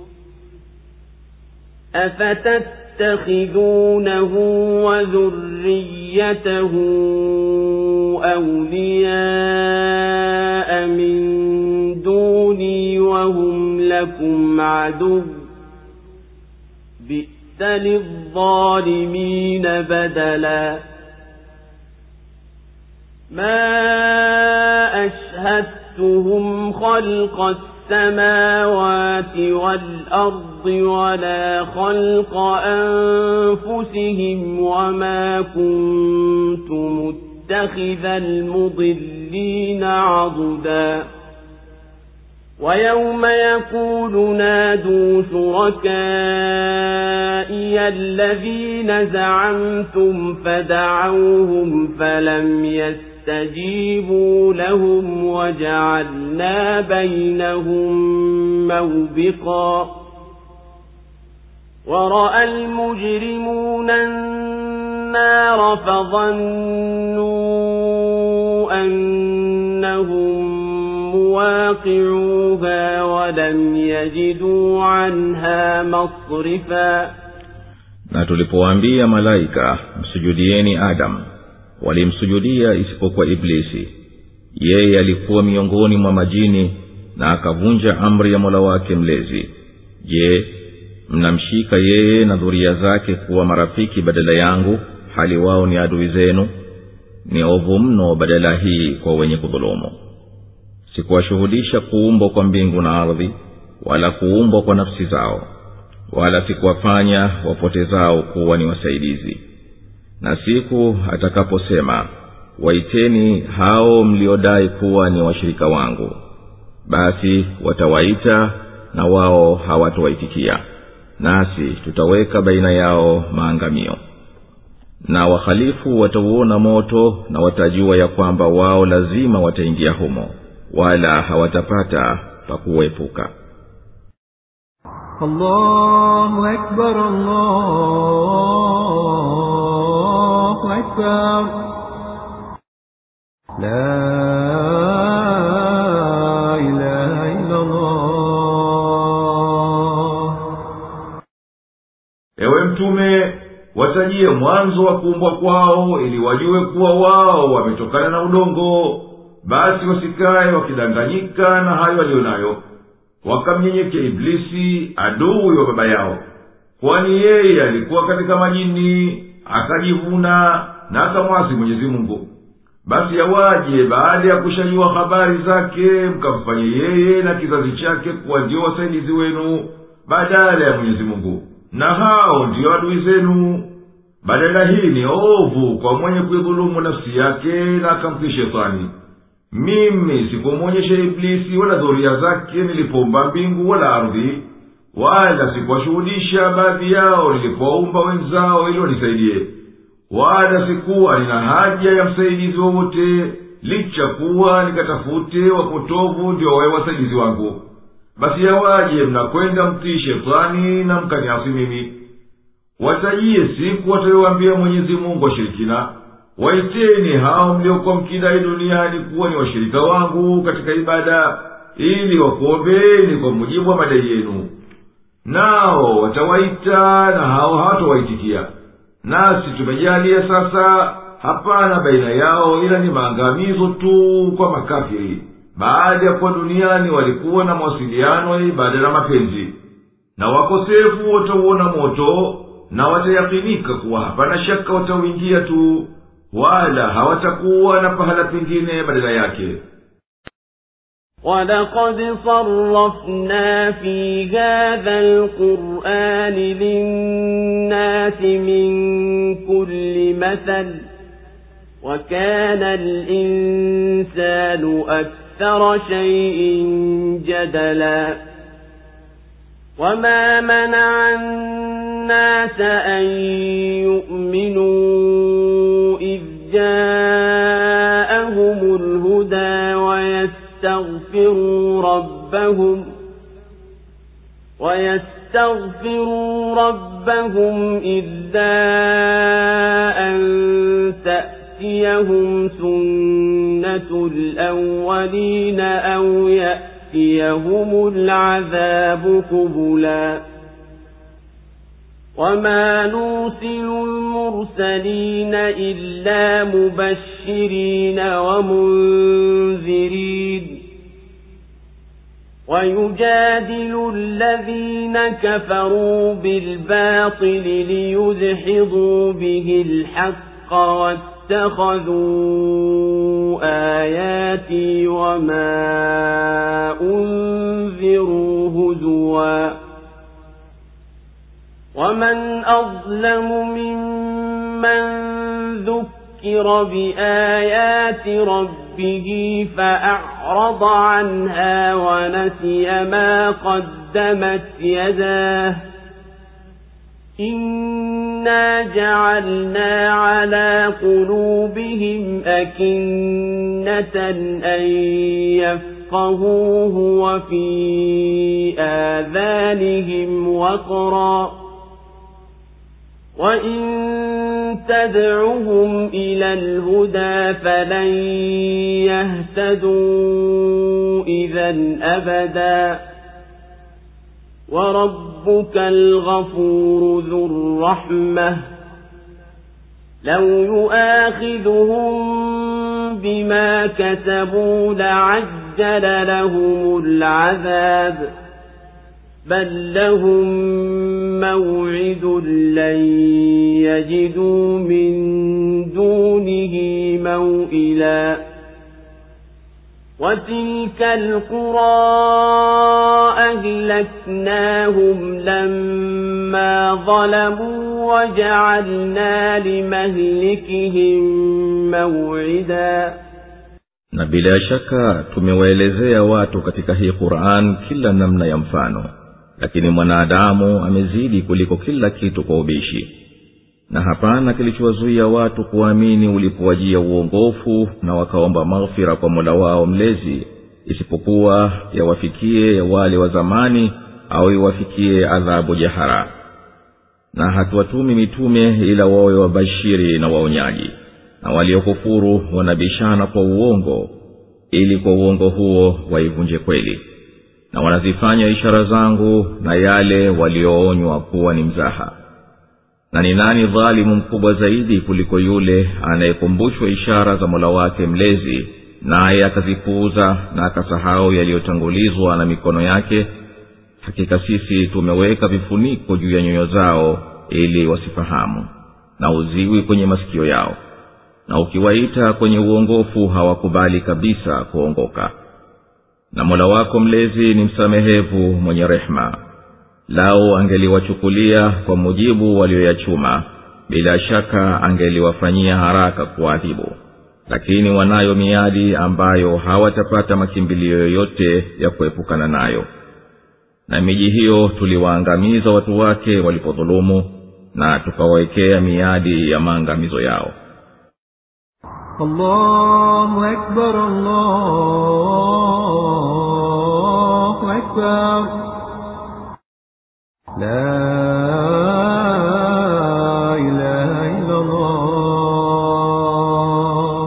أفتتخذونه وذريته أولياء من دوني وهم لكم عدو بئس للظالمين بدلا ما أشهدتهم خلق السماوات والأرض ولا خلق أنفسهم وما كنت متخذ المضلين عضدا ويوم يقول نادوا شركائي الذين زعمتم فدعوهم فلم يستجيبوا لهم وجعلنا بينهم موبقا ورأى المجرمون النار فظنوا أنهم مواقعوها ولم يجدوا عنها مصرفا. Na tulipowaambia malaika msujudieni Adam, walimsujudia isipokuwa Iblisi. Yeye alikuwa miongoni mwa majini na akavunja amri ya Mola wake mlezi. Je, mnamshika yeye na dhuria zake kuwa marafiki badala yangu, hali wao ni adui zenu? Ni ovu mno badala hii kwa wenye kudhulumu. Sikuwashuhudisha kuumbwa kwa mbingu na ardhi, wala kuumbwa kwa nafsi zao, wala sikuwafanya wapotezao kuwa ni wasaidizi. Na siku atakaposema, waiteni hao mliodai kuwa ni washirika wangu, basi watawaita na wao hawatowaitikia, nasi tutaweka baina yao maangamio. Na wakhalifu watauona moto na watajua ya kwamba wao lazima wataingia humo, wala hawatapata pa kuepuka. Allahu Akbar, Allahu Akbar, la ilaha illa Allah. Ewe Mtume, watajie mwanzo wa kuumbwa kwao ili wajue kuwa wao wametokana na udongo, basi wasikae wakidanganyika na hayo walionayo, wakamnyenyekea Iblisi adui wa baba yao, kwani yeye alikuwa katika majini akajivuna na akamwasi Mwenyezi Mungu. Basi yawaje baada ya kushajua habari zake mkamfanye yeye na kizazi chake kuwa ndio wasaidizi wenu badala ya Mwenyezi Mungu, na hao ndio adui zenu. Badala hii ni ovu kwa mwenye kuidhulumu nafsi yake na akamtii shetani. Mimi sikumwonyesha Iblisi wala dhuria zake nilipoumba mbingu wala ardhi, wala sikuwashuhudisha baadhi yao nilipoumba wenzao ili wanisaidie, wala sikuwa nina haja ya msaidizi wowote, licha kuwa nikatafute wapotovu ndio wawe wasaidizi wangu. Basi yawaje mnakwenda mtii shetani na mkaniasi mimi? Watajie siku watayowaambia Mwenyezi Mungu washirikina, waiteni hao mliokuwa mkidai duniani kuwa ni washirika wangu katika ibada, ili wakuombeni kwa mujibu wa madai yenu. Nao watawaita na hao hawatawaitikia. Nasi tumejalia sasa hapana baina yao ila ni maangamizo tu kwa makafiri, baada ya kuwa duniani walikuwa na mawasiliano ya ibada na mapenzi. Na wakosefu watauona moto na watayakinika kuwa hapana shaka watauingia tu, wala hawatakuwa na pahala pengine badala yake. وَلَقَدْ صَرَّفْنَا فِي هَذَا الْقُرْآنِ لِلنَّاسِ مِنْ كُلِّ مَثَلٍ وَكَانَ الْإِنسَانُ أَكْثَرَ شَيْءٍ جَدَلًا وَمَا مَنَعَ النَّاسَ أَنْ يُؤْمِنُوا إِذْ جَاءَهُمُ الْهُدَى وَيَسْتَغْفِرُوا رَبَّهُمْ ويستغفروا ربهم إلا أن تأتيهم سنة الأولين أو يأتيهم العذاب قبلا وما نرسل المرسلين إلا مبشرين ومنذرين ويجادل الذين كفروا بالباطل ليدحضوا به الحق واتخذوا آياتي وما أنذروا هزوا ومن أظلم ممن ذكر بآيات ربه فأعرض عنها ونسي ما قدمت يداه إنا جعلنا على قلوبهم أكنة أن يفقهوه وفي آذانهم وقرا وإن تدعهم إلى الهدى فلن يهتدوا إذا أبدا وربك الغفور ذو الرحمة لو يؤاخذهم بما كسبوا لعجل لهم العذاب بل لهم موعد لن يجدوا من دونه موئلا وتلك القرى أهلكناهم لما ظلموا وجعلنا لمهلكهم موعدا na bila shaka tumewaelezea watu katika hii Qur'an kila namna ya mfano, lakini mwanadamu amezidi kuliko kila kitu kwa ubishi, na hapana kilichowazuia watu kuamini ulipowajia uongofu na wakaomba maghfira kwa Mola wao mlezi, isipokuwa yawafikie wale wa zamani au iwafikie adhabu jahara. Na hatuwatumi mitume ila wawe wabashiri na waonyaji, na waliokufuru wanabishana kwa uongo ili kwa uongo huo waivunje kweli, na wanazifanya ishara zangu na yale walioonywa kuwa ni mzaha. Na ni nani dhalimu mkubwa zaidi kuliko yule anayekumbushwa ishara za Mola wake mlezi naye akazipuuza na akasahau yaliyotangulizwa na mikono yake? Hakika sisi tumeweka vifuniko juu ya nyoyo zao ili wasifahamu, na uziwi kwenye masikio yao, na ukiwaita kwenye uongofu hawakubali kabisa kuongoka. Na Mola wako mlezi ni msamehevu mwenye rehema. Lao angeliwachukulia kwa mujibu walioyachuma, bila shaka angeliwafanyia haraka kuadhibu, lakini wanayo miadi ambayo hawatapata makimbilio yoyote ya kuepukana nayo. Na miji hiyo tuliwaangamiza watu wake walipodhulumu, na tukawawekea miadi ya maangamizo yao. الله أكبر الله أكبر لا إله إلا الله.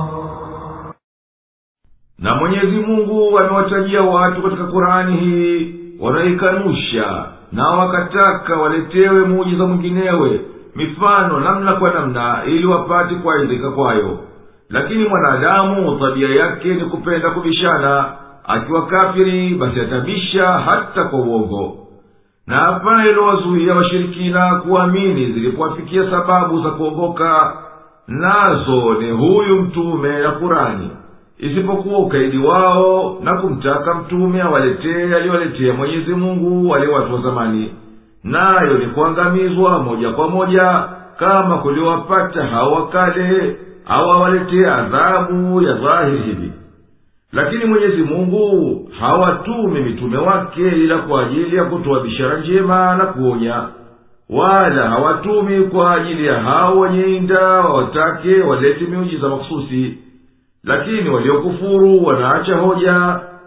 Na Mwenyezi Mungu amewatajia watu katika Qur'ani hii wanaikanusha na wakataka waletewe muujiza mwinginewe, mifano namna kwa namna, ili wapate kuaidhika kwayo. Lakini mwanadamu tabia yake ni kupenda kubishana. Akiwa kafiri basi atabisha hata kwa uongo. Na hapana iliwazuia washirikina kuamini zilipowafikia sababu za kuongoka, nazo ni huyu mtume na Qur'ani, isipokuwa ukaidi wao na kumtaka mtume awaletee aliwaletea Mwenyezi Mungu wale watu wa zamani, nayo ni kuangamizwa moja kwa moja kama kuliwapata hawa kale, au awaletea adhabu ya dhahiri hivi. Lakini Mwenyezi Mungu hawatumi mitume wake ila kwa ajili ya kutoa bishara njema na kuonya, wala hawatumi kwa ajili ya hao wenye inda watake walete miujiza makhsusi. Lakini waliokufuru wanaacha hoja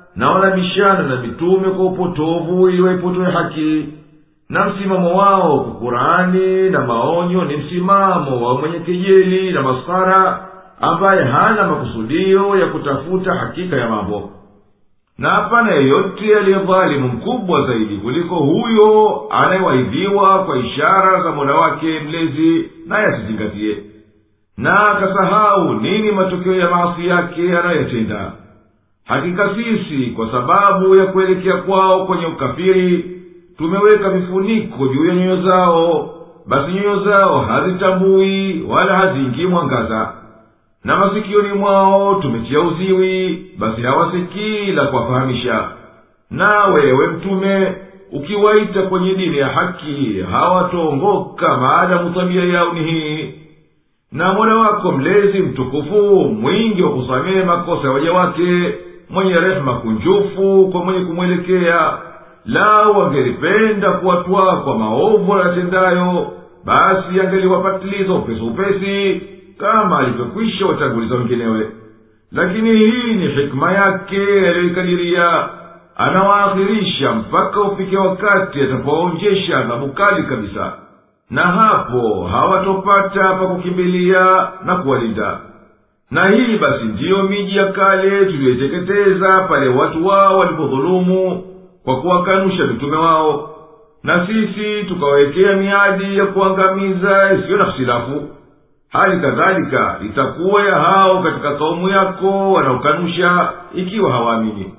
na wanabishana na mitume kwa upotovu ili waipotoe haki. Na msimamo wao kwa Qur'ani na maonyo ni msimamo wa mwenye kejeli na maskhara, ambaye hana makusudio ya kutafuta hakika ya mambo. Na hapana yeyote aliyedhalimu mkubwa zaidi kuliko huyo anayewaidhiwa kwa ishara za Mola wake mlezi naye asizingatie, na akasahau nini matokeo ya maasi yake anayotenda. Hakika sisi kwa sababu ya kuelekea kwao kwenye ukafiri tumeweka vifuniko juu ya nyoyo zao, basi nyoyo zao hazitambui wala haziingii mwangaza, na masikioni mwao tumetia uziwi, basi hawasikii la kuwafahamisha. Na wewe mtume ukiwaita kwenye dini ya haki hawataongoka maadamu tabia yao ni hii. Na Mola wako mlezi mtukufu mwingi wa kusamehe makosa ya waja wake, mwenye rehema kunjufu kwa mwenye kumwelekea. Lao wangelipenda kuwatwaa kwa maovu yatendayo, basi angeliwapatiliza upesi upesi kama alivyokwisha watanguliza wenginewe. Lakini hii ni hikma yake aliyoikadiria, anawaakhirisha mpaka ufike wakati atapoonjesha adhabu kali kabisa, na hapo hawatopata pa kukimbilia na kuwalinda. Na hii basi ndiyo miji ya kale tuliyoiteketeza pale watu wao walipodhulumu kwa kuwakanusha mitume wao, na sisi tukawekea miadi ya kuangamiza isiyo na khitilafu. Hali kadhalika itakuwa ya hao katika kaumu yako wanaokanusha ikiwa hawaamini.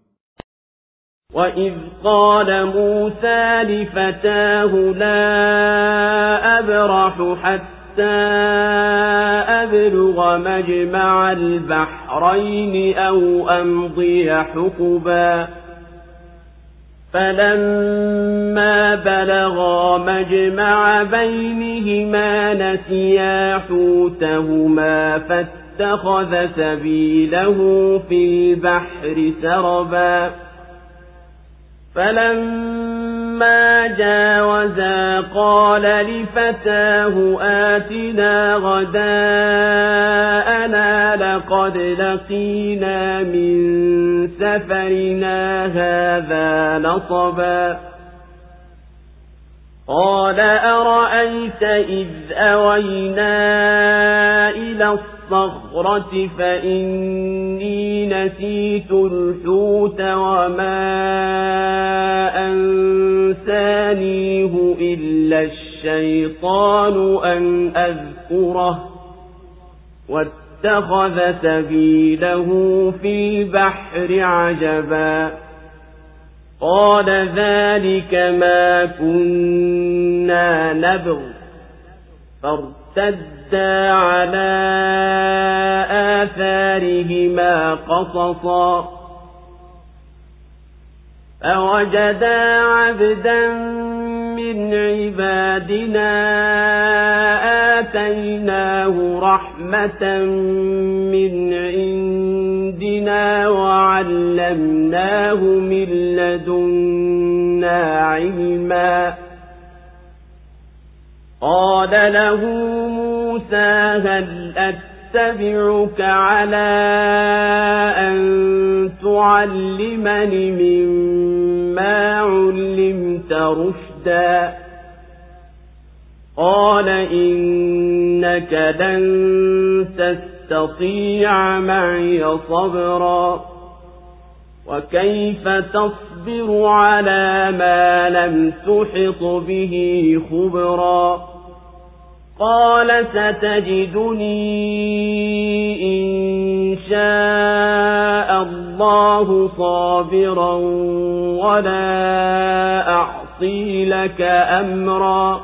وَإِذْ قَالَ مُوسَى لِفَتَاهُ لَا أَبْرَحُ حَتَّى أَبْلُغَ مَجْمَعَ الْبَحْرَيْنِ أَوْ أَمْضِيَ حُقُبًا فَلَمَّا بَلَغَا مَجْمَعَ بَيْنِهِمَا نَسِيَا حُوتَهُمَا فَاتَّخَذَ سَبِيلَهُ فِي الْبَحْرِ سَرَبًا فَلَمَّا جَاوَزَا قَالَ لِفَتَاهُ آتِنَا غَدَاءَنَا لَقَدْ لَقِينَا مِنْ سَفَرِنَا هَذَا نَصَبًا قَالَ أَرَأَيْتَ إِذْ أَوَيْنَا إِلَى الصَّخْرَةِ فَإِنِّي نَسِيتُ الْحُوتَ وَمَا أَنسَانِيهُ إِلَّا الشَّيْطَانُ أَنْ أَذْكُرَهُ وَاتَّخَذَ سَبِيلَهُ فِي الْبَحْرِ عَجَبًا قَالَ ذَلِكَ مَا كُنَّا نَبْغِ فارتدا على آثارهما قصصا فوجدا عبدا من عبادنا آتيناه رحمة من عندنا وعلمناه من لدنا علما قال له موسى هل أتبعك على أن تعلمني مما علمت رشدا قال إنك لن تستطيع معي صبرا وكيف تصبر على ما لم تحط به خبرا قال ستجدني إن شاء الله صابرا ولا أعصي لك أمرا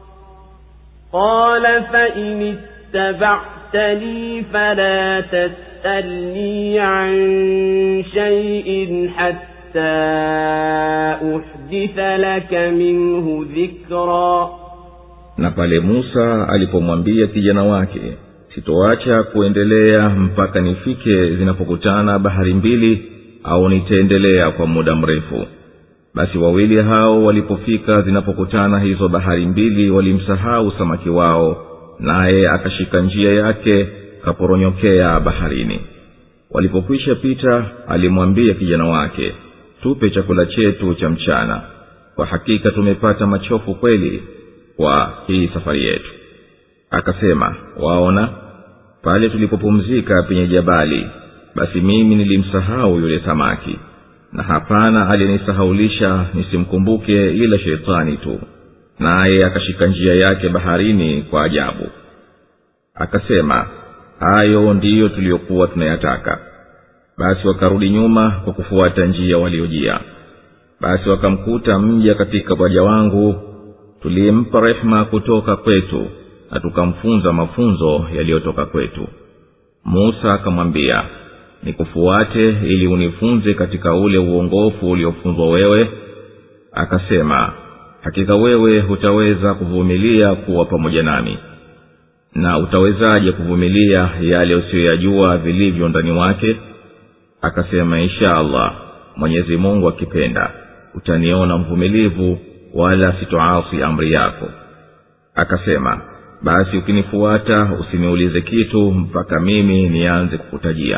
قال فإن اتبعتني فلا تسألني عن شيء حتى أحدث لك منه ذكرا. Na pale Musa alipomwambia kijana wake, sitoacha kuendelea mpaka nifike zinapokutana bahari mbili, au nitaendelea kwa muda mrefu. Basi wawili hao walipofika zinapokutana hizo bahari mbili walimsahau samaki wao, naye akashika njia yake kaporonyokea baharini. walipokwisha pita alimwambia kijana wake, tupe chakula chetu cha mchana, kwa hakika tumepata machofu kweli kwa hii safari yetu. Akasema, waona, pale tulipopumzika penye jabali, basi mimi nilimsahau yule samaki, na hapana aliyenisahaulisha nisimkumbuke ila shetani tu, naye akashika njia yake baharini kwa ajabu. Akasema, hayo ndiyo tuliyokuwa tunayataka. Basi wakarudi nyuma kwa kufuata njia waliojia. Basi wakamkuta mja katika waja wangu, tulimpa rehema kutoka kwetu na tukamfunza mafunzo yaliyotoka kwetu. Musa akamwambia, nikufuate ili unifunze katika ule uongofu uliofunzwa wewe? Akasema, hakika wewe hutaweza kuvumilia kuwa pamoja nami. Na utawezaje kuvumilia yale usiyoyajua vilivyo ndani wake? Akasema, insha Allah, Mwenyezi Mungu akipenda, utaniona mvumilivu wala sitoasi amri yako. Akasema, basi ukinifuata usiniulize kitu mpaka mimi nianze kukutajia.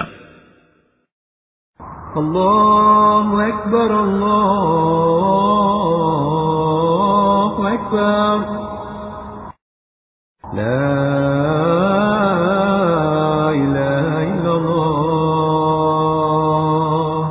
Allahu Akbar, Allahu Akbar. La ilaha illa Allah.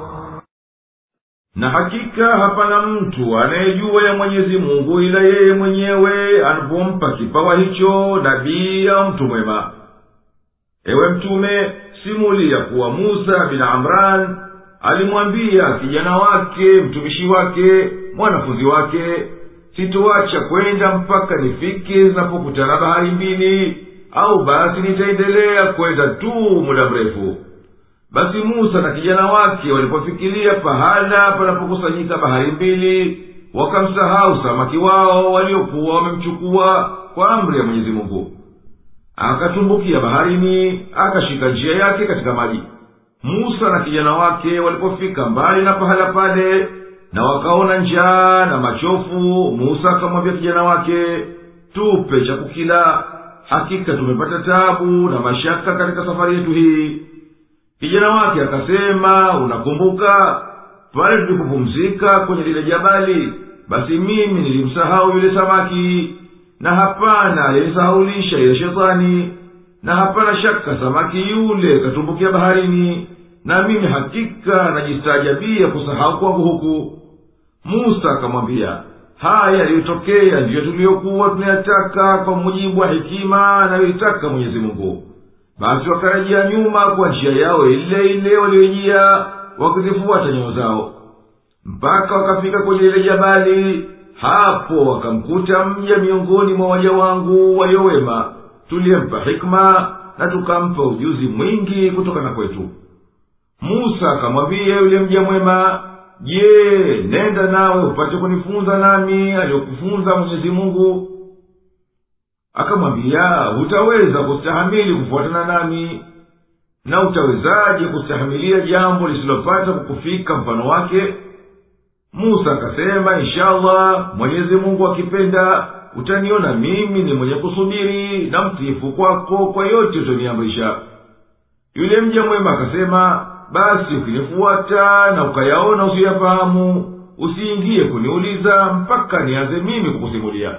Na hakika hapana mtu anayejua ya Mwenyezi Mungu ila yeye mwenyewe anapompa kipawa hicho nabii au mtu mwema. Ewe mtume, simulia kuwa Musa bin Amran alimwambia kijana wake, mtumishi wake, mwanafunzi wake, sitoacha kwenda mpaka nifike zinapokutana bahari mbili, au basi nitaendelea kwenda tu muda mrefu. Basi Musa na kijana wake walipofikiria pahala panapokusanyika bahari mbili, wakamsahau samaki wao waliokuwa wamemchukua kwa amri ya Mwenyezi Mungu. Akatumbukia baharini, akashika njia yake katika maji. Musa na kijana wake walipofika mbali na pahala pale na wakaona njaa na machofu, Musa akamwambia kijana wake, tupe cha kukila, hakika tumepata taabu na mashaka katika safari yetu hii. Kijana wake akasema, unakumbuka pale tulipopumzika kwenye lile jabali, basi mimi nilimsahau yule samaki, na hapana aliyenisahaulisha ile shetani, na hapana shaka samaki yule katumbukia baharini, na mimi hakika najistaajabia kusahau kwangu huku. Musa akamwambia, haya yaliyotokea ndiyo tuliyokuwa tunayataka kwa mujibu wa hekima anayoitaka Mwenyezi Mungu. Basi wakarejea nyuma kwa njia yao ile ile waliyojia, wakizifuata nyayo zao mpaka wakafika kwenye ile jabali. Hapo wakamkuta mja miongoni mwa waja wangu waliowema, tuliyempa hikma na tukampa ujuzi mwingi kutokana kwetu. Musa akamwambia yule mja mwema, je, nenda nawe upate kunifunza nami aliyokufunza Mwenyezi Mungu? Akamwambia, hutaweza kustahamili kufuatana nami, na utawezaje kustahimilia jambo lisilopata kukufika mfano wake? Musa akasema, inshallah, Mwenyezi Mungu akipenda, utaniona mimi ni mwenye kusubiri na mtiifu kwako kwa yote utaniamrisha. Yule mja mwema akasema, basi ukinifuata na ukayaona usiyafahamu, usiingie kuniuliza mpaka nianze mimi kukusimulia.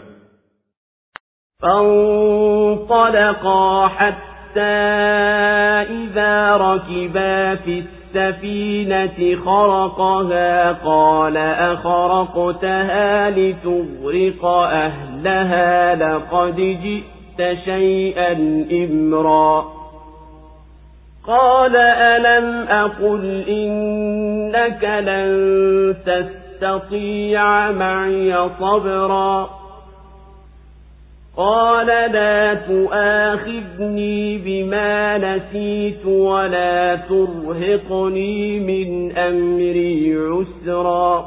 فانطلقا حتى إذا ركبا في السفينة خرقها قال أخرقتها لتغرق أهلها لقد جئت شيئا إمرا قال ألم أقل إنك لن تستطيع معي صبرا قال لا تؤاخذني بما نسيت ولا ترهقني من أمري عسرا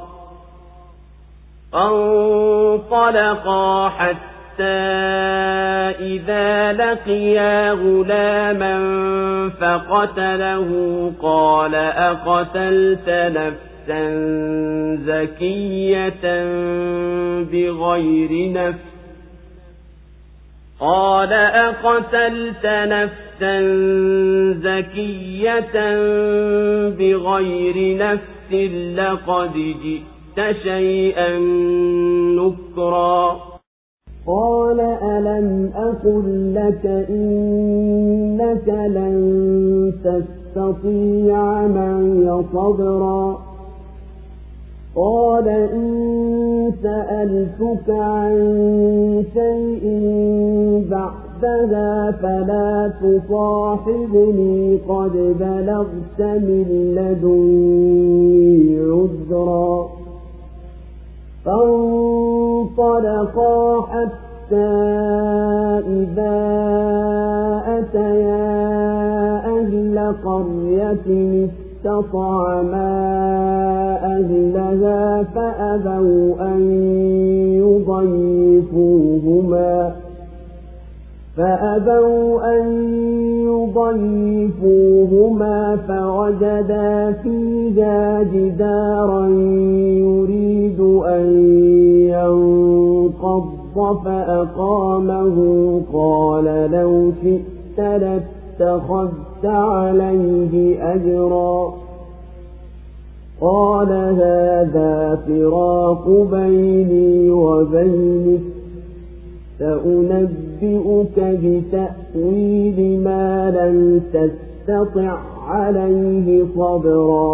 فانطلقا حتى إذا لقيا غلاما فقتله قال أقتلت نفسا زكية بغير نفس قال أقتلت نفسا زكية بغير نفس لقد جئت شيئا نكرا قال ألم أقل لك إنك لن تستطيع معي صبرا قال إن سألتك عن شيء بعدها فلا تصاحبني قد بلغت من لدني عذرا فانطلقا حتى إذا أتيا أهل قرية استطعما أهلها فأبوا أن يضيفوهما فأبوا أن يضيفوهما فوجدا فيها جدارا يريد أن ينقض فأقامه قال لو شئت لاتخذت عليه أجرا قال هذا فراق بيني وبينك سأنبئك بتأويل ما لم تستطع عليه صبرا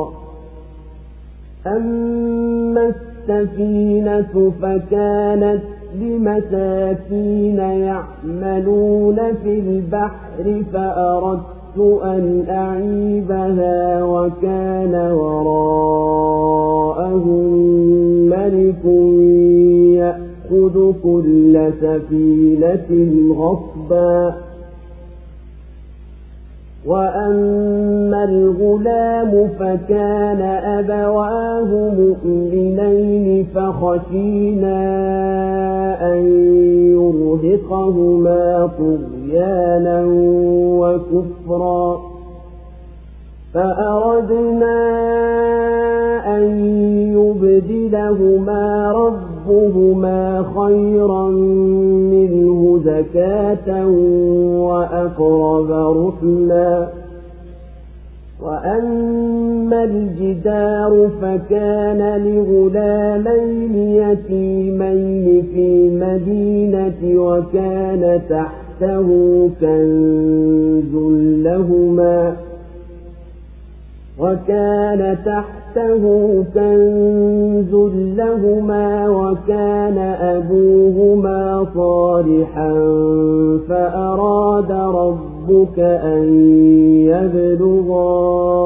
أما السفينة فكانت لمساكين يعملون في البحر فأردت أن أعيبها وكان وراءهم ملك يأخذ كل سفينة غصبا وأما الغلام فكان أبواه مؤمنين فخشينا أن يرهقهما طغيانا وكفرا فأردنا أن يبدلهما ربهما خيرا منه زكاة وأقرب رحما وأما الجدار فكان لغلامين يتيمين في المدينة وكان تحته كنز لهما وكان تحته كنز لهما وكان أبوهما صالحا فأراد ربك أن يبلغا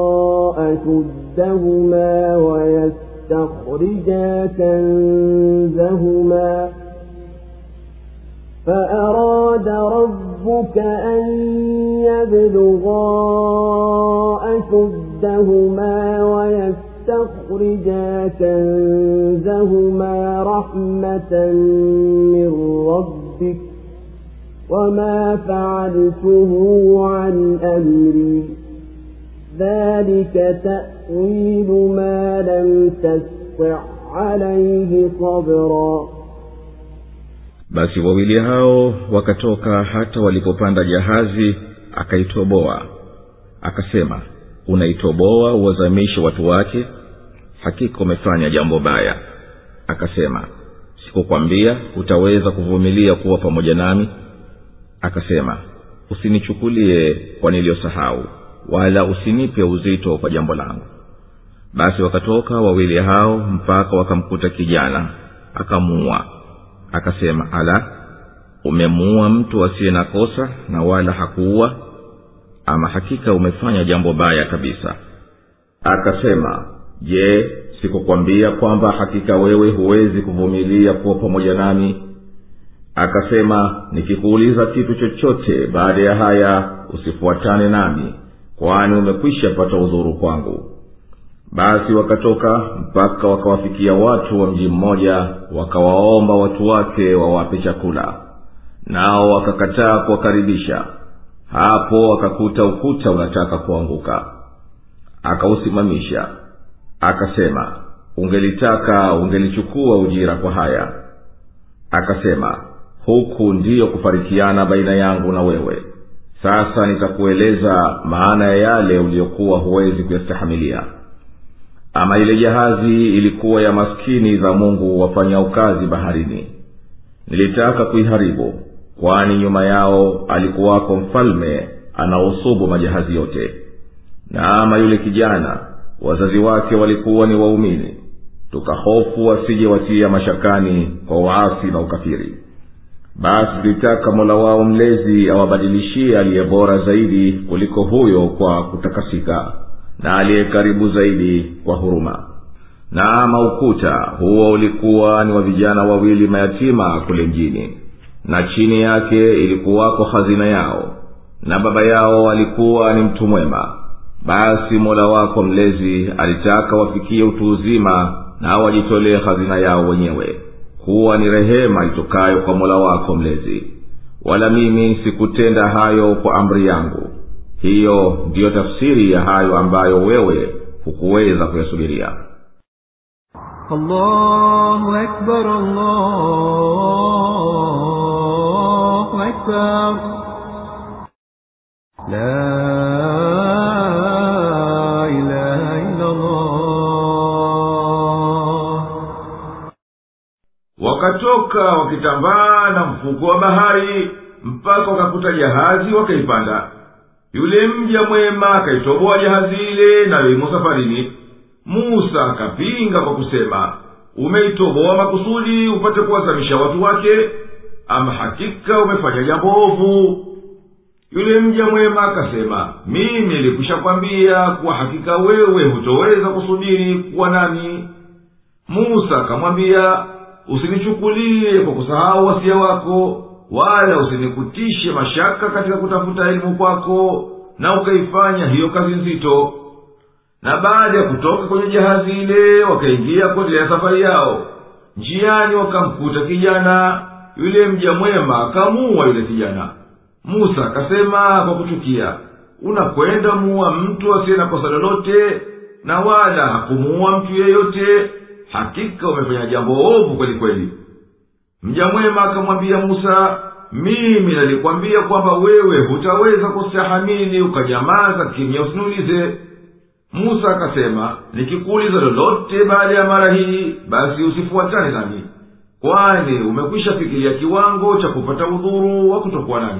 أشدهما ويستخرجا كنزهما فأراد ربك أن يبلغا أشدهما ويستخرجا كنزهما رحمة من ربك وما فعلته عن أمري ذلك تأويل ما لم تستطع عليه صبرا. Basi wawili hao wakatoka hata walipopanda jahazi akaitoboa akasema unaitoboa uwazamishe watu wake hakika umefanya jambo baya. Akasema sikukwambia utaweza kuvumilia kuwa pamoja nami? Akasema usinichukulie kwa niliyosahau wala usinipe uzito kwa jambo langu. Basi wakatoka wawili hao mpaka wakamkuta kijana akamuua. Akasema ala, umemuua mtu asiye na kosa na wala hakuua? Ama hakika umefanya jambo baya kabisa. Akasema je, sikukwambia kwamba hakika wewe huwezi kuvumilia kuwa pamoja nami? Akasema nikikuuliza kitu chochote baada ya haya usifuatane nami, kwani umekwisha pata udhuru kwangu. Basi wakatoka mpaka wakawafikia watu wa mji mmoja, wakawaomba watu wake wawape chakula, nao wakakataa kuwakaribisha. Hapo wakakuta ukuta unataka kuanguka, akausimamisha. Akasema ungelitaka ungelichukua ujira kwa haya. Akasema huku ndiyo kufarikiana baina yangu na wewe, sasa nitakueleza maana ya yale uliyokuwa huwezi kuyastahimilia. Ama ile jahazi ilikuwa ya maskini za Mungu wafanyao kazi baharini. Nilitaka kuiharibu, kwani nyuma yao alikuwako mfalme anaosubu majahazi yote. Na ama yule kijana, wazazi wake walikuwa ni waumini. Tukahofu wasije watia mashakani kwa uasi na ukafiri. Basi tulitaka Mola wao mlezi awabadilishie aliye bora zaidi kuliko huyo kwa kutakasika, na aliye karibu zaidi kwa huruma. Na ama ukuta huo ulikuwa ni wa vijana wawili mayatima kule mjini, na chini yake ilikuwako hazina yao, na baba yao alikuwa ni mtu mwema. Basi Mola wako mlezi alitaka wafikie utu uzima na wajitolee hazina yao wenyewe, kuwa ni rehema itokayo kwa Mola wako mlezi. Wala mimi sikutenda hayo kwa amri yangu. Hiyo ndiyo tafsiri ya hayo ambayo wewe hukuweza kuyasubiria. Allahu Akbar, Allahu Akbar. La ilaha illa Allah. Wakatoka wakitambaa na mfuko wa bahari mpaka wakakuta jahazi wakaipanda. Yule mja mwema akaitoboa jahazi ile na wimo safarini. Musa akapinga kwa kusema, umeitoboa makusudi upate kuwazamisha watu wake, ama hakika umefanya jambo ovu? Yule mja mwema akasema, mimi nilikwishakwambia kuwa hakika wewe hutoweza kusubiri kuwa nami. Musa akamwambia, usinichukulie kwa kusahau wasia wako, wala usinikutishe mashaka katika kutafuta elimu kwako, na ukaifanya hiyo kazi nzito. Na baada ya kutoka kwenye jahazi ile wakaingia kuendelea safari yao. Njiani wakamkuta kijana. Yule mja mwema akamuua yule kijana. Musa akasema kwa kuchukia, unakwenda muua mtu asiye na kosa lolote, na wala hakumuua mtu yeyote. Hakika umefanya jambo ovu kweli kweli. Mja mwema akamwambia Musa, mimi nalikwambia kwamba wewe hutaweza kustahamili, ukanyamaza kimya usiniulize. Musa akasema, nikikuuliza lolote baada ya mara hii, basi usifuatane nami, kwani umekwisha fikiria kiwango cha kupata udhuru wa kutokuwa nami.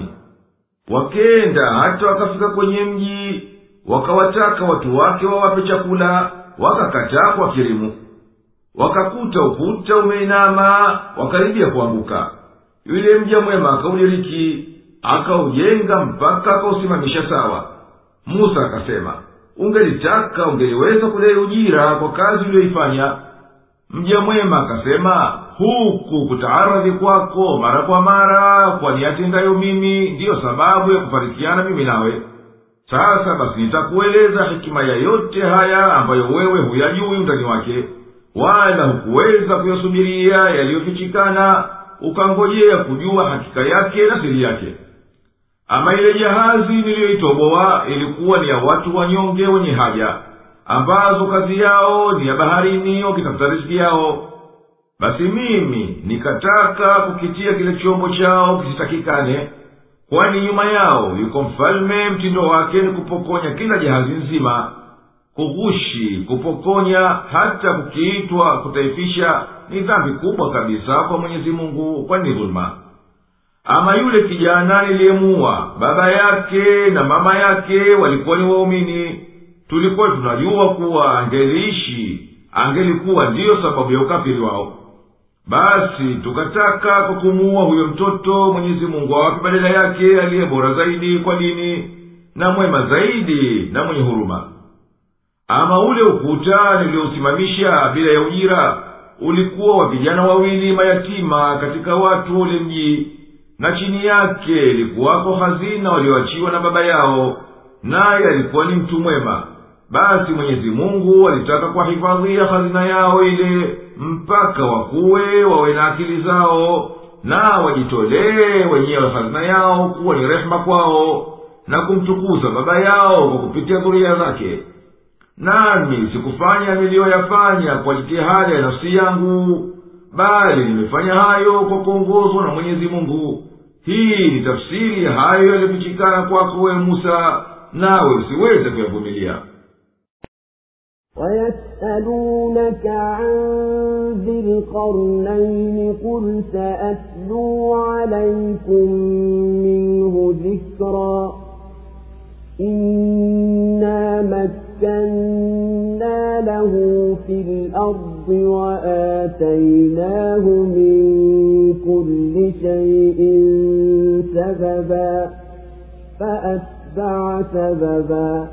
Wakenda hata wakafika kwenye mji, wakawataka watu wake wawape chakula, wakakataa kwa kirimu. Wakakuta ukuta umeinama, wakaribia kuanguka. Yule mja mwema akaudiriki, akaujenga mpaka akausimamisha sawa. Musa akasema, ungelitaka ungeliweza kudai ujira kwa kazi uliyoifanya. Mja mwema akasema, huku kutaaradhi kwako mara kwa mara kwa niyatendayo mimi ndiyo sababu ya kufarikiana mimi nawe. Sasa basi nitakueleza hikima ya yote haya ambayo wewe huyajui undani wake, wala hukuweza kuyasubiria yaliyofichikana ukangojea kujua hakika yake na siri yake. Ama ile jahazi niliyoitoboa ilikuwa ni ya watu wanyonge wenye haja, ambazo kazi yao ni ya baharini wakitafuta riziki yao. Basi mimi nikataka kukitia kile chombo chao kisitakikane, kwani nyuma yao yuko mfalme mtindo wake ni kupokonya kila jahazi nzima. Kughushi, kupokonya, hata kukiitwa kutaifisha ni dhambi kubwa kabisa kwa Mwenyezi Mungu, kwani dhulma. Ama yule kijana niliyemuua, baba yake na mama yake walikuwa ni waumini. Tulikuwa tunajua kuwa angeliishi, angelikuwa ndiyo sababu ya ukafiri wao. Basi tukataka kwa kumuua huyo mtoto Mwenyezi Mungu awape badala yake aliye bora zaidi kwa dini, na mwema zaidi na mwenye huruma. Ama ule ukuta niliousimamisha bila ya ujira ulikuwa wa vijana wawili mayatima katika watu ule mji, na chini yake ilikuwako hazina walioachiwa na baba yao, naye alikuwa ni mtu mwema. Basi Mwenyezi Mungu alitaka kuwahifadhia hazina yao ile mpaka wakuwe wawe na akili zao, na wajitolee wenyewe hazina yao kuwa ni rehema kwao, na kumtukuza baba yao kwa kupitia dhuria zake. Nami sikufanya niliyoyafanya kwa jitihada ya nafsi yangu, bali nimefanya hayo kwa kuongozwa na Mwenyezi Mungu. hii ni tafsiri ya hayo yaliyofichikana kwako wewe Musa, nawe usiweze kuyavumilia. ويسألونك عن ذي القرنين قل سأتلو عليكم منه ذكرا إنا مكنا له في الأرض وآتيناه من كل شيء سببا فأتبع سببا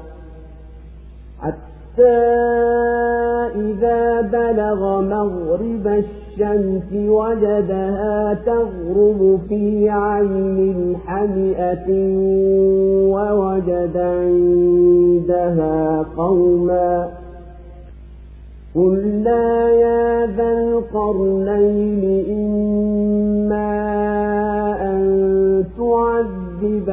حتى إذا بلغ مغرب الشمس وجدها تغرب في عين حمئة ووجد عندها قوما قلنا يا ذا القرنين إما أن تعذب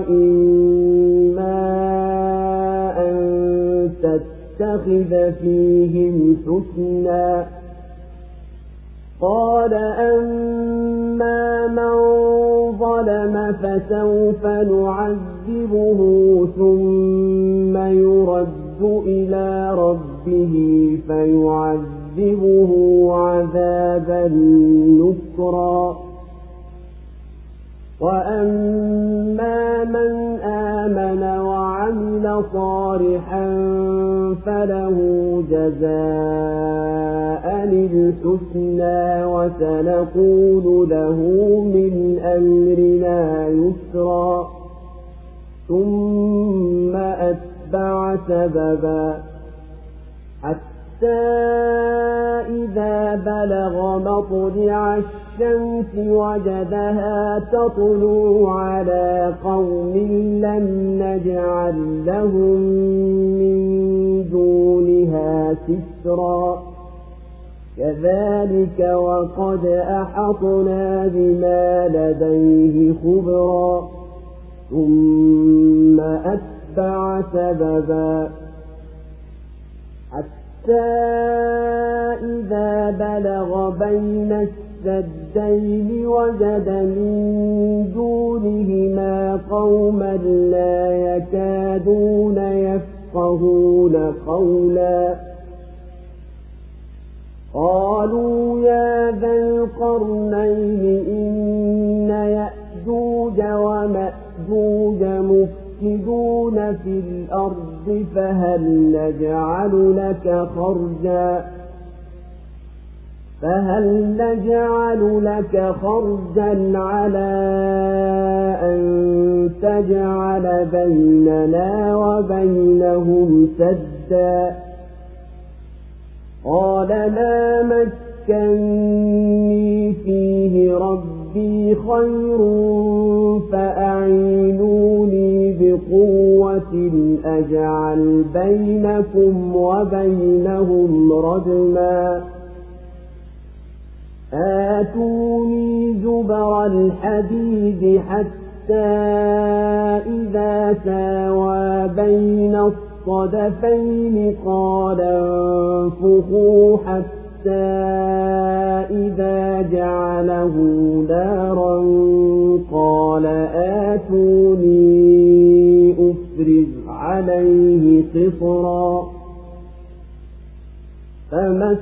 وإما أن تتخذ فيهم حسنا قال أما من ظلم فسوف نعذبه ثم يرد إلى ربه فيعذبه عذابا نكرا وأما من آمن وعمل صالحا فله جزاء الحسنى وسنقول له من أمرنا يسرا ثم أتبع سببا حتى إذا بلغ مطلع الشمس وجدها تطلع على قوم لم نجعل لهم من دونها سترا كذلك وقد أحطنا بما لديه خبرا ثم أتبع سببا حتى إذا بلغ بين السدين وجد من دونهما قوما لا يكادون يفقهون قولا قالوا يا ذا القرنين إن يأجوج ومأجوج مفسدون في الأرض فهل نجعل لك خرجا فهل نجعل لك خرجا على أن تجعل بيننا وبينهم سدا قال ما مكني فيه ربي خير فأعينوني بقوة أجعل بينكم وبينهم ردما آتوني زبر الحديد حتى إذا ساوى بين الصدفين قال انفخوا حتى إذا جعله نارا قال آتوني أفرغ عليه قطرا فما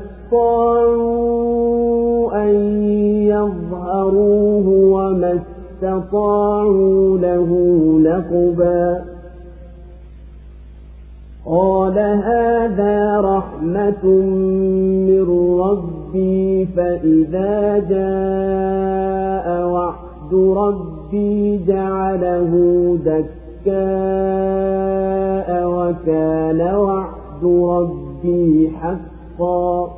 استطاعوا أن يظهروه وما استطاعوا له نقبا قال هذا رحمة من ربي فإذا جاء وعد ربي جعله دكاء وكان وعد ربي حقا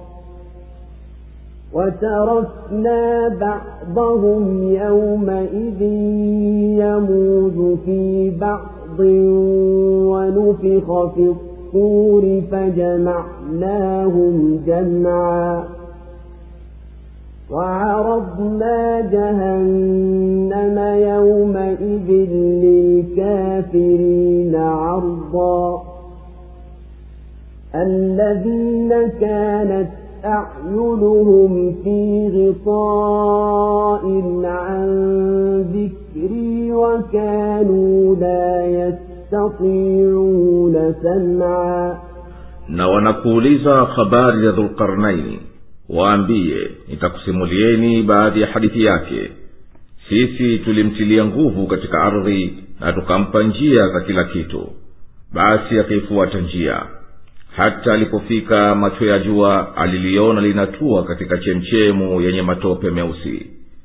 وتركنا بعضهم يومئذ يموج في بعض ونفخ في الصور فجمعناهم جمعا وعرضنا جهنم يومئذ للكافرين عرضا الذين كانت أعينهم في غطاء عن ذكري وكانوا لا يستطيعون سمعا. na wanakuuliza habari ya Dhulqarnaini, waambie nitakusimulieni baadhi ya hadithi yake. Sisi tulimtilia nguvu katika ardhi na tukampa njia za kila kitu, basi akaifuata njia. Hata alipofika macho ya jua, aliliona linatua katika chemchemu yenye matope meusi,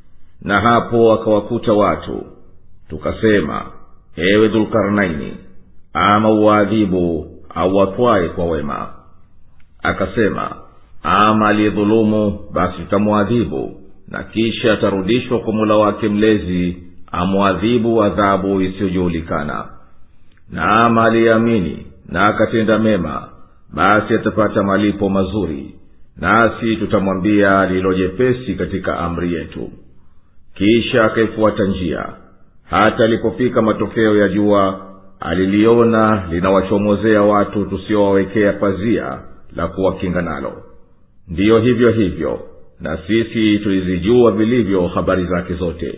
na hapo akawakuta watu. Tukasema, ewe Dhulqarnaini, ama uadhibu au watwae kwa wema. Akasema, ama aliyedhulumu basi tutamwadhibu, na kisha atarudishwa kwa Mola wake mlezi amwadhibu adhabu isiyojulikana. Na ama aliyeamini na akatenda mema, basi atapata malipo mazuri, nasi tutamwambia lilo jepesi katika amri yetu. Kisha akaifuata njia. Hata alipofika matokeo ya jua, aliliona linawachomozea watu tusiowawekea pazia la kuwakinga nalo. Ndiyo hivyo hivyo, na sisi tulizijua vilivyo habari zake zote.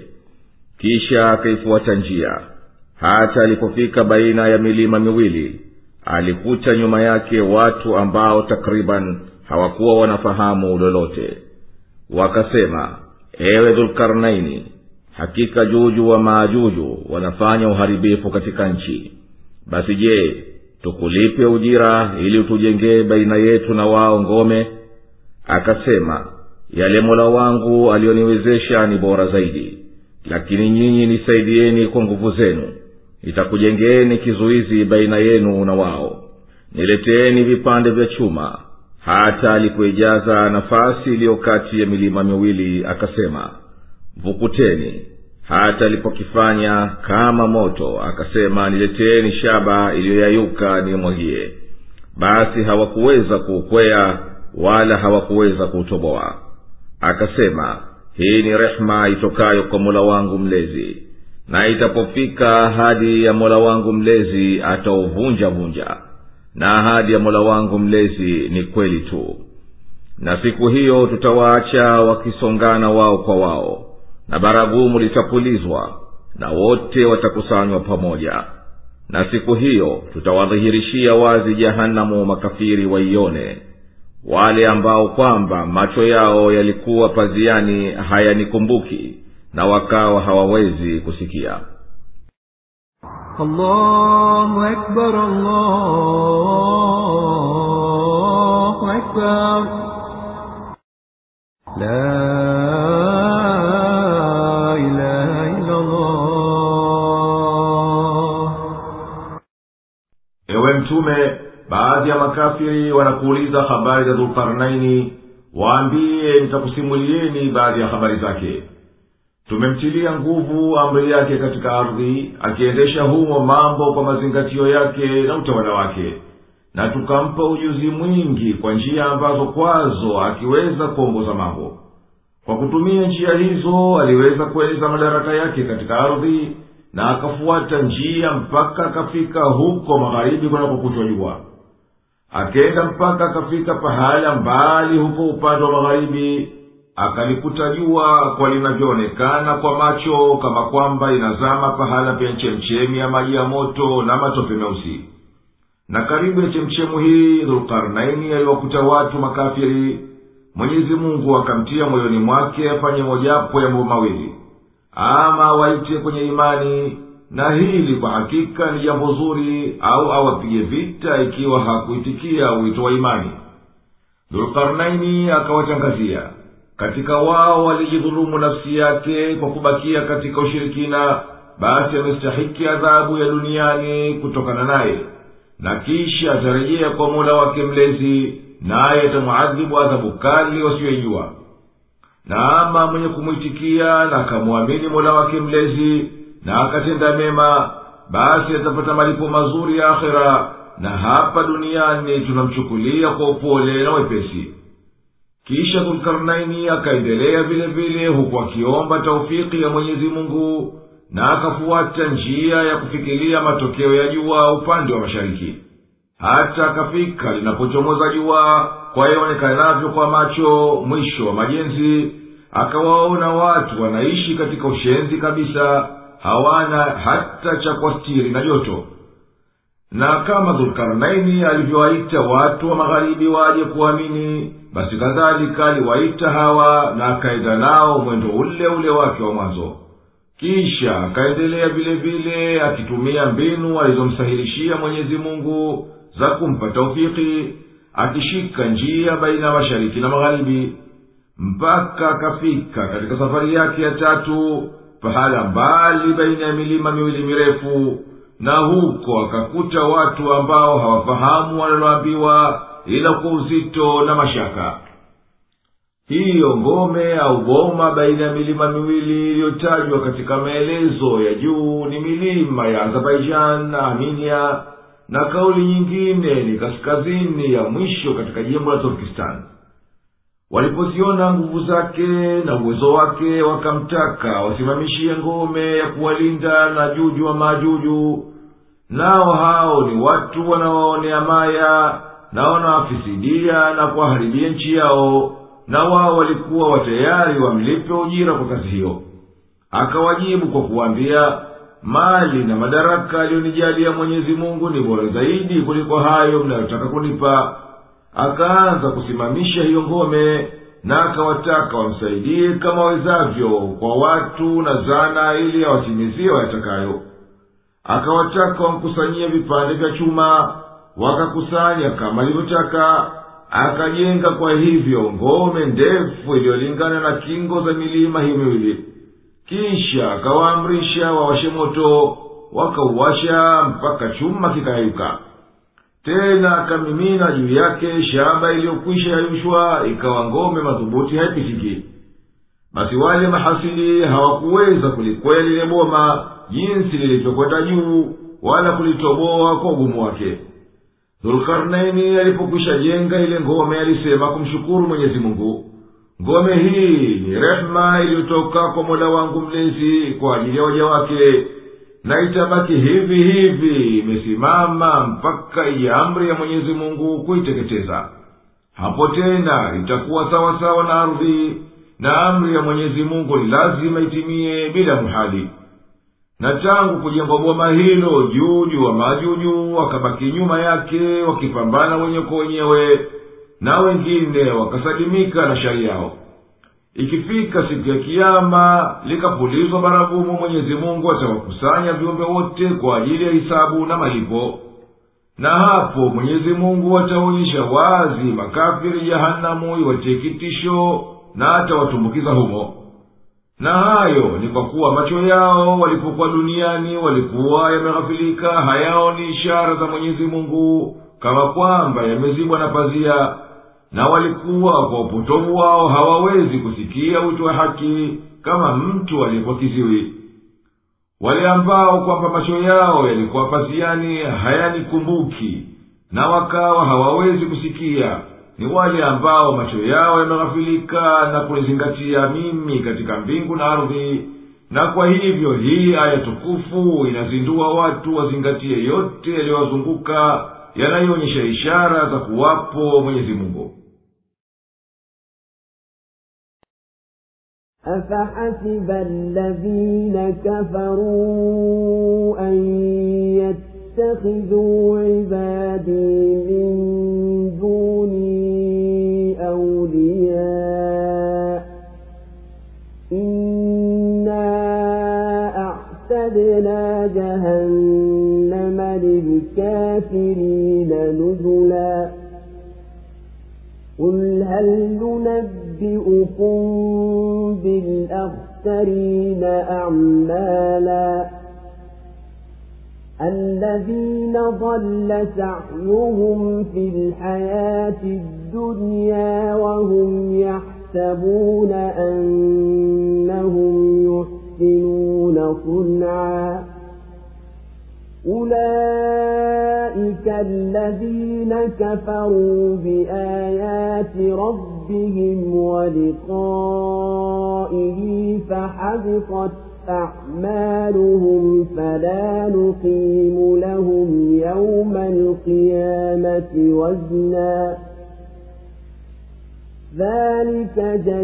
Kisha akaifuata njia. Hata alipofika baina ya milima miwili, alikuta nyuma yake watu ambao takriban hawakuwa wanafahamu lolote. Wakasema, ewe Dhulqarnaini, hakika Juju wa Maajuju wanafanya uharibifu katika nchi. Basi je, tukulipe ujira ili utujengee baina yetu na wao ngome? Akasema, yale Mola wangu alioniwezesha ni bora zaidi, lakini nyinyi nisaidieni kwa nguvu zenu. Nitakujengeeni kizuizi baina yenu na wao. Nileteeni vipande vya chuma. Hata alipoijaza nafasi iliyo kati ya milima miwili, akasema, vukuteni. Hata alipokifanya kama moto, akasema, nileteeni shaba iliyoyayuka nimwagie. Basi hawakuweza kuukwea wala hawakuweza kuutoboa. Akasema, hii ni rehema itokayo kwa Mola wangu mlezi, na itapofika ahadi ya Mola wangu mlezi atauvunja vunja, na ahadi ya Mola wangu mlezi ni kweli tu. Na siku hiyo tutawaacha wakisongana wao kwa wao, na baragumu litapulizwa, na wote watakusanywa pamoja. Na siku hiyo tutawadhihirishia wazi jahanamu makafiri waione, wale ambao kwamba macho yao yalikuwa paziani hayanikumbuki, na wakawa hawawezi kusikia. Allahu Akbar, Allahu Akbar. La ilaha illa Allah. Ewe Mtume, baadhi ya makafiri wanakuuliza habari za Dhulqarnaini, waambie nitakusimulieni baadhi ya habari zake. Tumemtilia nguvu amri yake katika ardhi, akiendesha humo mambo kwa mazingatio yake na utawala wake, na tukampa ujuzi mwingi kwa njia ambazo kwazo akiweza kuongoza mambo. Kwa kutumia njia hizo aliweza kueleza madaraka yake katika ardhi, na akafuata njia mpaka akafika huko magharibi kunakokuchwa jua. Akaenda mpaka akafika pahala mbali huko upande wa magharibi, akalikuta jua kwa linavyoonekana kwa macho kama kwamba inazama pahala penye chemchemi ya maji ya moto na matope meusi. Na karibu ya chemchemu hii Dhulqarnaini aliwakuta watu makafiri. Mwenyezi Mungu akamtia moyoni mwake afanye mojapo ya mambo mawili, ama waite kwenye imani, na hili kwa hakika ni jambo zuri, au awapige vita ikiwa hakuitikia wito wa imani. Dhulqarnaini akawatangazia, katika wao walijidhulumu nafsi yake kwa kubakia katika ushirikina, basi amestahiki adhabu ya duniani kutokana naye, na kisha atarejea kwa Mola wake mlezi, naye atamuadhibu adhabu kali wasiyojua. Na ama mwenye kumwitikia na akamwamini Mola wake mlezi na akatenda mema, basi atapata malipo mazuri ya akhera, na hapa duniani tunamchukulia kwa upole na wepesi. Kisha Dhulqarnaini akaendelea vile vile huku akiomba taufiki ya Mwenyezi Mungu, na akafuata njia ya kufikiria matokeo ya jua upande wa mashariki. Hata akafika linapochomoza jua kwa yaonekanavyo kwa macho mwisho wa majenzi, akawaona watu wanaishi katika ushenzi kabisa, hawana hata cha kwastiri na joto. Na kama Dhulkarnaini alivyowaita watu wa magharibi waje kuamini, basi kadhalika aliwaita hawa na akaenda nao mwendo ule ule wake wa mwanzo. Kisha akaendelea vile vile akitumia mbinu alizomsahilishia Mwenyezi Mungu za kumpa taufiki, akishika njia baina mashariki na magharibi, mpaka akafika katika safari yake ya tatu pahala mbali baina ya milima miwili mirefu, na huko akakuta watu ambao hawafahamu wanaloambiwa ila kwa uzito na mashaka. Hiyo ngome au boma baina ya milima miwili iliyotajwa katika maelezo ya juu ni milima ya Azerbaijan na Armenia, na kauli nyingine ni kaskazini ya mwisho katika jimbo la Turkistan. Walipoziona nguvu zake na uwezo wake, wakamtaka wasimamishie ngome ya kuwalinda na juju wa majuju. Nao hao ni watu wanawaonea maya na wanawafisidia na kuwaharibia nchi yao, na wao walikuwa watayari wamlipe ujira kwa kazi hiyo. Akawajibu kwa kuambia, mali na madaraka aliyonijalia Mwenyezi Mungu ni bora zaidi kuliko hayo mnayotaka kunipa. Akaanza kusimamisha hiyo ngome, na akawataka wamsaidie kama wezavyo kwa watu na zana ili awatimizie wayatakayo. Akawataka wamkusanyie vipande vya chuma, wakakusanya kama alivyotaka. Akajenga kwa hivyo ngome ndefu iliyolingana na kingo za milima hiyo miwili. Kisha akawaamrisha wawashe moto, wakauwasha mpaka chuma kikayuka. Tena akamimina juu yake shaba iliyokwisha yayushwa, ikawa ngome madhubuti haipitiki. Basi wale mahasidi hawakuweza kulikweli ile boma jinsi lilivyokwenda juu, wala kulitoboa kwa ugumu wake. Dhulkarnaini alipokwisha jenga ile ngome alisema kumshukuru Mwenyezi Mungu, ngome hii ni rehema iliyotoka kwa Mola wangu mlezi kwa ajili ya waja wake, na itabaki hivi hivi imesimama mpaka ije amri ya Mwenyezi Mungu kuiteketeza. Hapo tena itakuwa sawa sawa na ardhi, na amri ya Mwenyezi Mungu ni lazima itimie bila muhali. Na tangu kujengwa boma hilo, juju wa majuju wakabaki nyuma yake wakipambana wenye kwa wenyewe, na wengine wakasalimika na shari yao. Ikifika siku ya kiyama, likapulizwa baragumu, Mwenyezi Mungu atawakusanya viumbe wote kwa ajili ya hisabu na malipo. Na hapo Mwenyezi Mungu ataonyesha wazi makafiri jahanamu iwatie kitisho, na atawatumbukiza humo. Na hayo ni kwa kuwa macho yao walipokuwa duniani walikuwa yameghafilika, hayaoni ishara za Mwenyezi Mungu, kama kwamba yamezibwa na pazia, na walikuwa kwa upotovu wao hawawezi kusikia wito wa haki kama mtu aliyekuwa kiziwi. Wale ambao kwamba macho yao yalikuwa paziani hayanikumbuki na wakawa hawawezi kusikia, ni wale ambao macho yao yameghafilika na kunizingatia mimi katika mbingu na ardhi. Na kwa hivyo hii aya tukufu inazindua watu wazingatie yote yaliyowazunguka yanayoonyesha ishara za kuwapo Mwenyezi Mungu. أفحسب الذين كفروا أن يتخذوا عبادي من دوني أولياء إنا أعتدنا جهنم للكافرين نزلا قل هل ننبئكم بالأخسرين أعمالا الذين ضل سعيهم في الحياة الدنيا وهم يحسبون أنهم يحسنون صنعا أولئك الذين كفروا بآيات ربهم ولقائه فحبطت أعمالهم فلا نقيم لهم يوم القيامة وزنا ذلك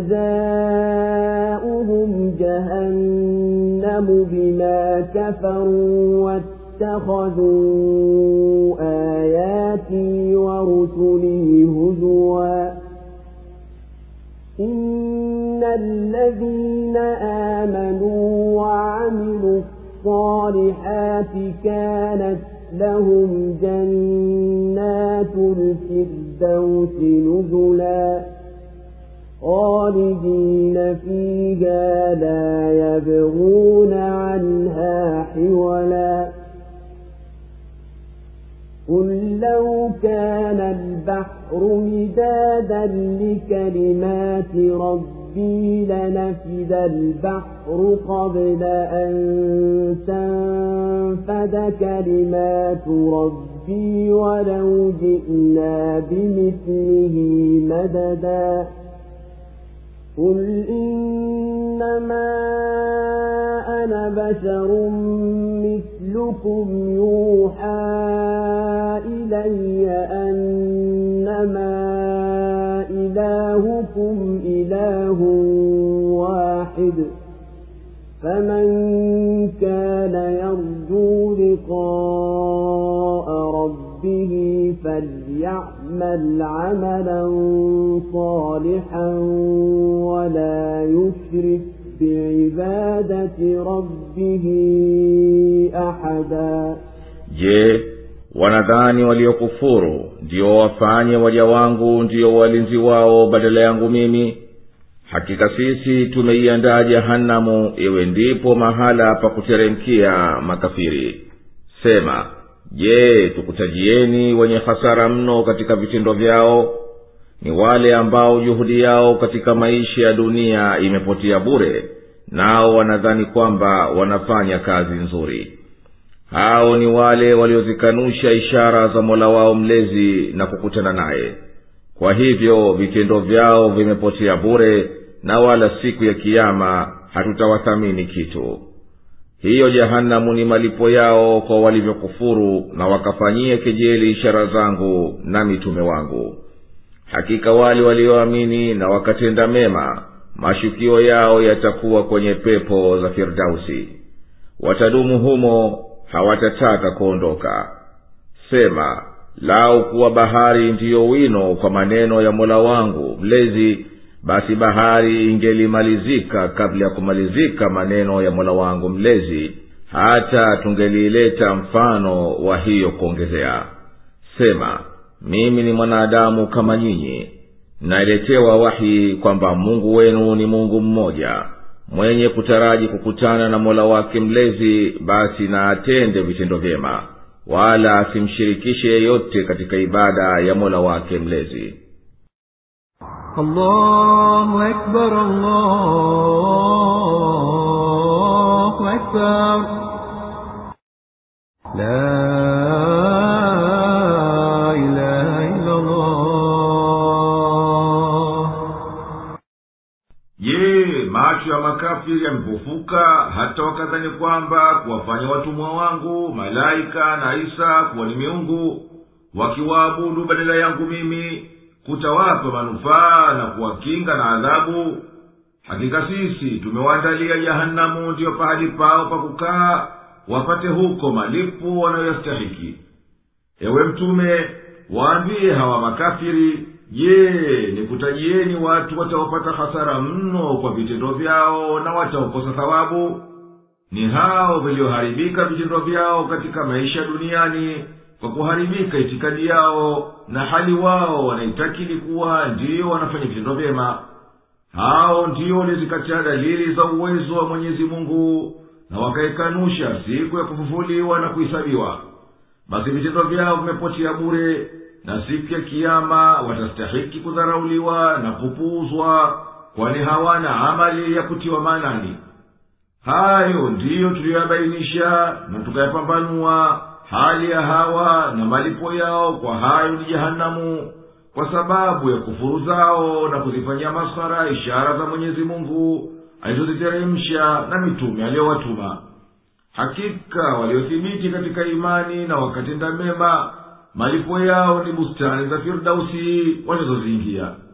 جزاؤهم جهنم بما كفروا واتخذوا آياتي ورسلي هزوا إن الذين آمنوا وعملوا الصالحات كانت لهم جنات الفردوس نزلا خالدين فيها لا يبغون عنها حولا قل لو كان البحر مدادا لكلمات ربي لنفد البحر قبل أن تنفد كلمات ربي ولو جئنا بمثله مددا قل إنما أنا بشر مثلكم يوحى إلي أنما إلهكم إله واحد فمن كان يرجو لقاء ربه فليعمل عملا صالحا ولا يشرك بعبادة ربه أحدا. Je, wanadhani waliokufuru ndio wafanye waja wangu ndio walinzi wao badala yangu mimi? Hakika sisi tumeiandaa jahanamu iwe ndipo mahala pa kuteremkia makafiri. Sema, je, tukutajieni wenye hasara mno katika vitendo vyao? Ni wale ambao juhudi yao katika maisha ya dunia imepotea bure, nao wanadhani kwamba wanafanya kazi nzuri. Hao ni wale waliozikanusha ishara za Mola wao mlezi na kukutana naye. Kwa hivyo vitendo vyao vimepotea bure, na wala siku ya kiyama hatutawathamini kitu. Hiyo jahanamu ni malipo yao kwa walivyokufuru na wakafanyia kejeli ishara zangu na mitume wangu. Hakika wale walioamini na wakatenda mema, mashukio yao yatakuwa kwenye pepo za Firdausi. Watadumu humo, hawatataka kuondoka. Sema, lau kuwa bahari ndiyo wino kwa maneno ya Mola wangu mlezi, basi bahari ingelimalizika kabla ya kumalizika maneno ya Mola wangu mlezi, hata tungelileta mfano wa hiyo kuongezea. Sema, mimi ni mwanadamu kama nyinyi, nailetewa wahi kwamba Mungu wenu ni Mungu mmoja. Mwenye kutaraji kukutana na Mola wake mlezi, basi na atende vitendo vyema, wala asimshirikishe yeyote katika ibada ya Mola wake mlezi. Allahu Akbar, Allahu Akbar. La ilaha illa Allah. Je, macho ya makafiri yamepofuka hata wakadhani kwamba kuwafanya watumwa wangu malaika na Isa kuwa ni miungu, wakiwaabudu badala yangu mimi, kutawapa manufaa na kuwakinga na adhabu? Hakika sisi tumewaandalia jahanamu ndio pahali pao pa kukaa, wapate huko malipo wanayostahiki. Ewe mtume, waambie hawa makafiri, je, nikutajieni watu wataopata hasara mno kwa vitendo vyao na wataokosa thawabu? Ni hao vilioharibika vitendo vyao katika maisha duniani kwa kuharibika itikadi yao, na hali wao wanaitakidi kuwa ndiyo wanafanya vitendo vyema. Hao ndiyo walizikataa dalili za uwezo wa Mwenyezi Mungu na wakaikanusha siku ya kufufuliwa na kuhesabiwa. Basi vitendo vyao vimepotea bure, na siku ya kiyama watastahiki kudharauliwa na kupuuzwa, kwani hawana amali ya kutiwa maanani. Hayo ndiyo tuliyobainisha na tukayapambanua hali ya hawa na malipo yao kwa hayo ni jahanamu, kwa sababu ya kufuru zao na kuzifanyia maskhara ishara za Mwenyezi Mungu alizoziteremsha na mitume aliyowatuma. Hakika waliothibiti katika imani na wakatenda mema, malipo yao ni bustani za Firdausi wanazoziingia.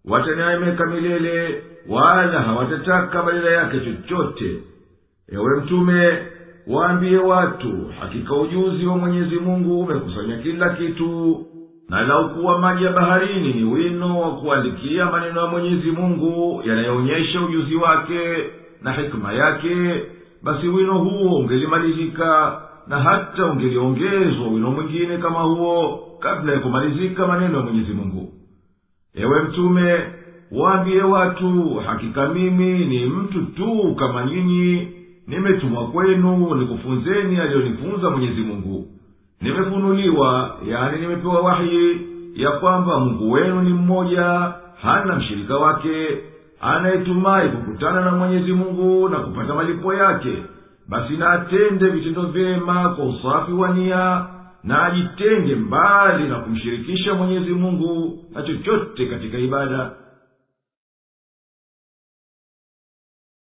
wataneemeka milele, wala hawatataka badala yake chochote. Ewe mtume, waambie watu, hakika ujuzi wa Mwenyezi Mungu umekusanya kila kitu, na lau kuwa maji ya baharini ni wino wa kuandikia maneno ya Mwenyezi Mungu yanayoonyesha ujuzi wake na hikma yake, basi wino huo ungelimalizika, na hata ungeliongezwa wino mwingine kama huo kabla ya kumalizika maneno ya Mwenyezi Mungu. Ewe mtume, waambie watu, hakika mimi ni mtu tu kama nyinyi, nimetumwa kwenu nikufunzeni aliyonifunza Mwenyezi Mungu. Nimefunuliwa, yani nimepewa wahi, ya kwamba Mungu wenu ni mmoja, hana mshirika wake, anayetumai kukutana na Mwenyezi Mungu na kupata malipo yake, basi na atende vitendo vyema kwa usafi wa nia, na ajitenge mbali na kumshirikisha Mwenyezi Mungu na chochote katika ibada.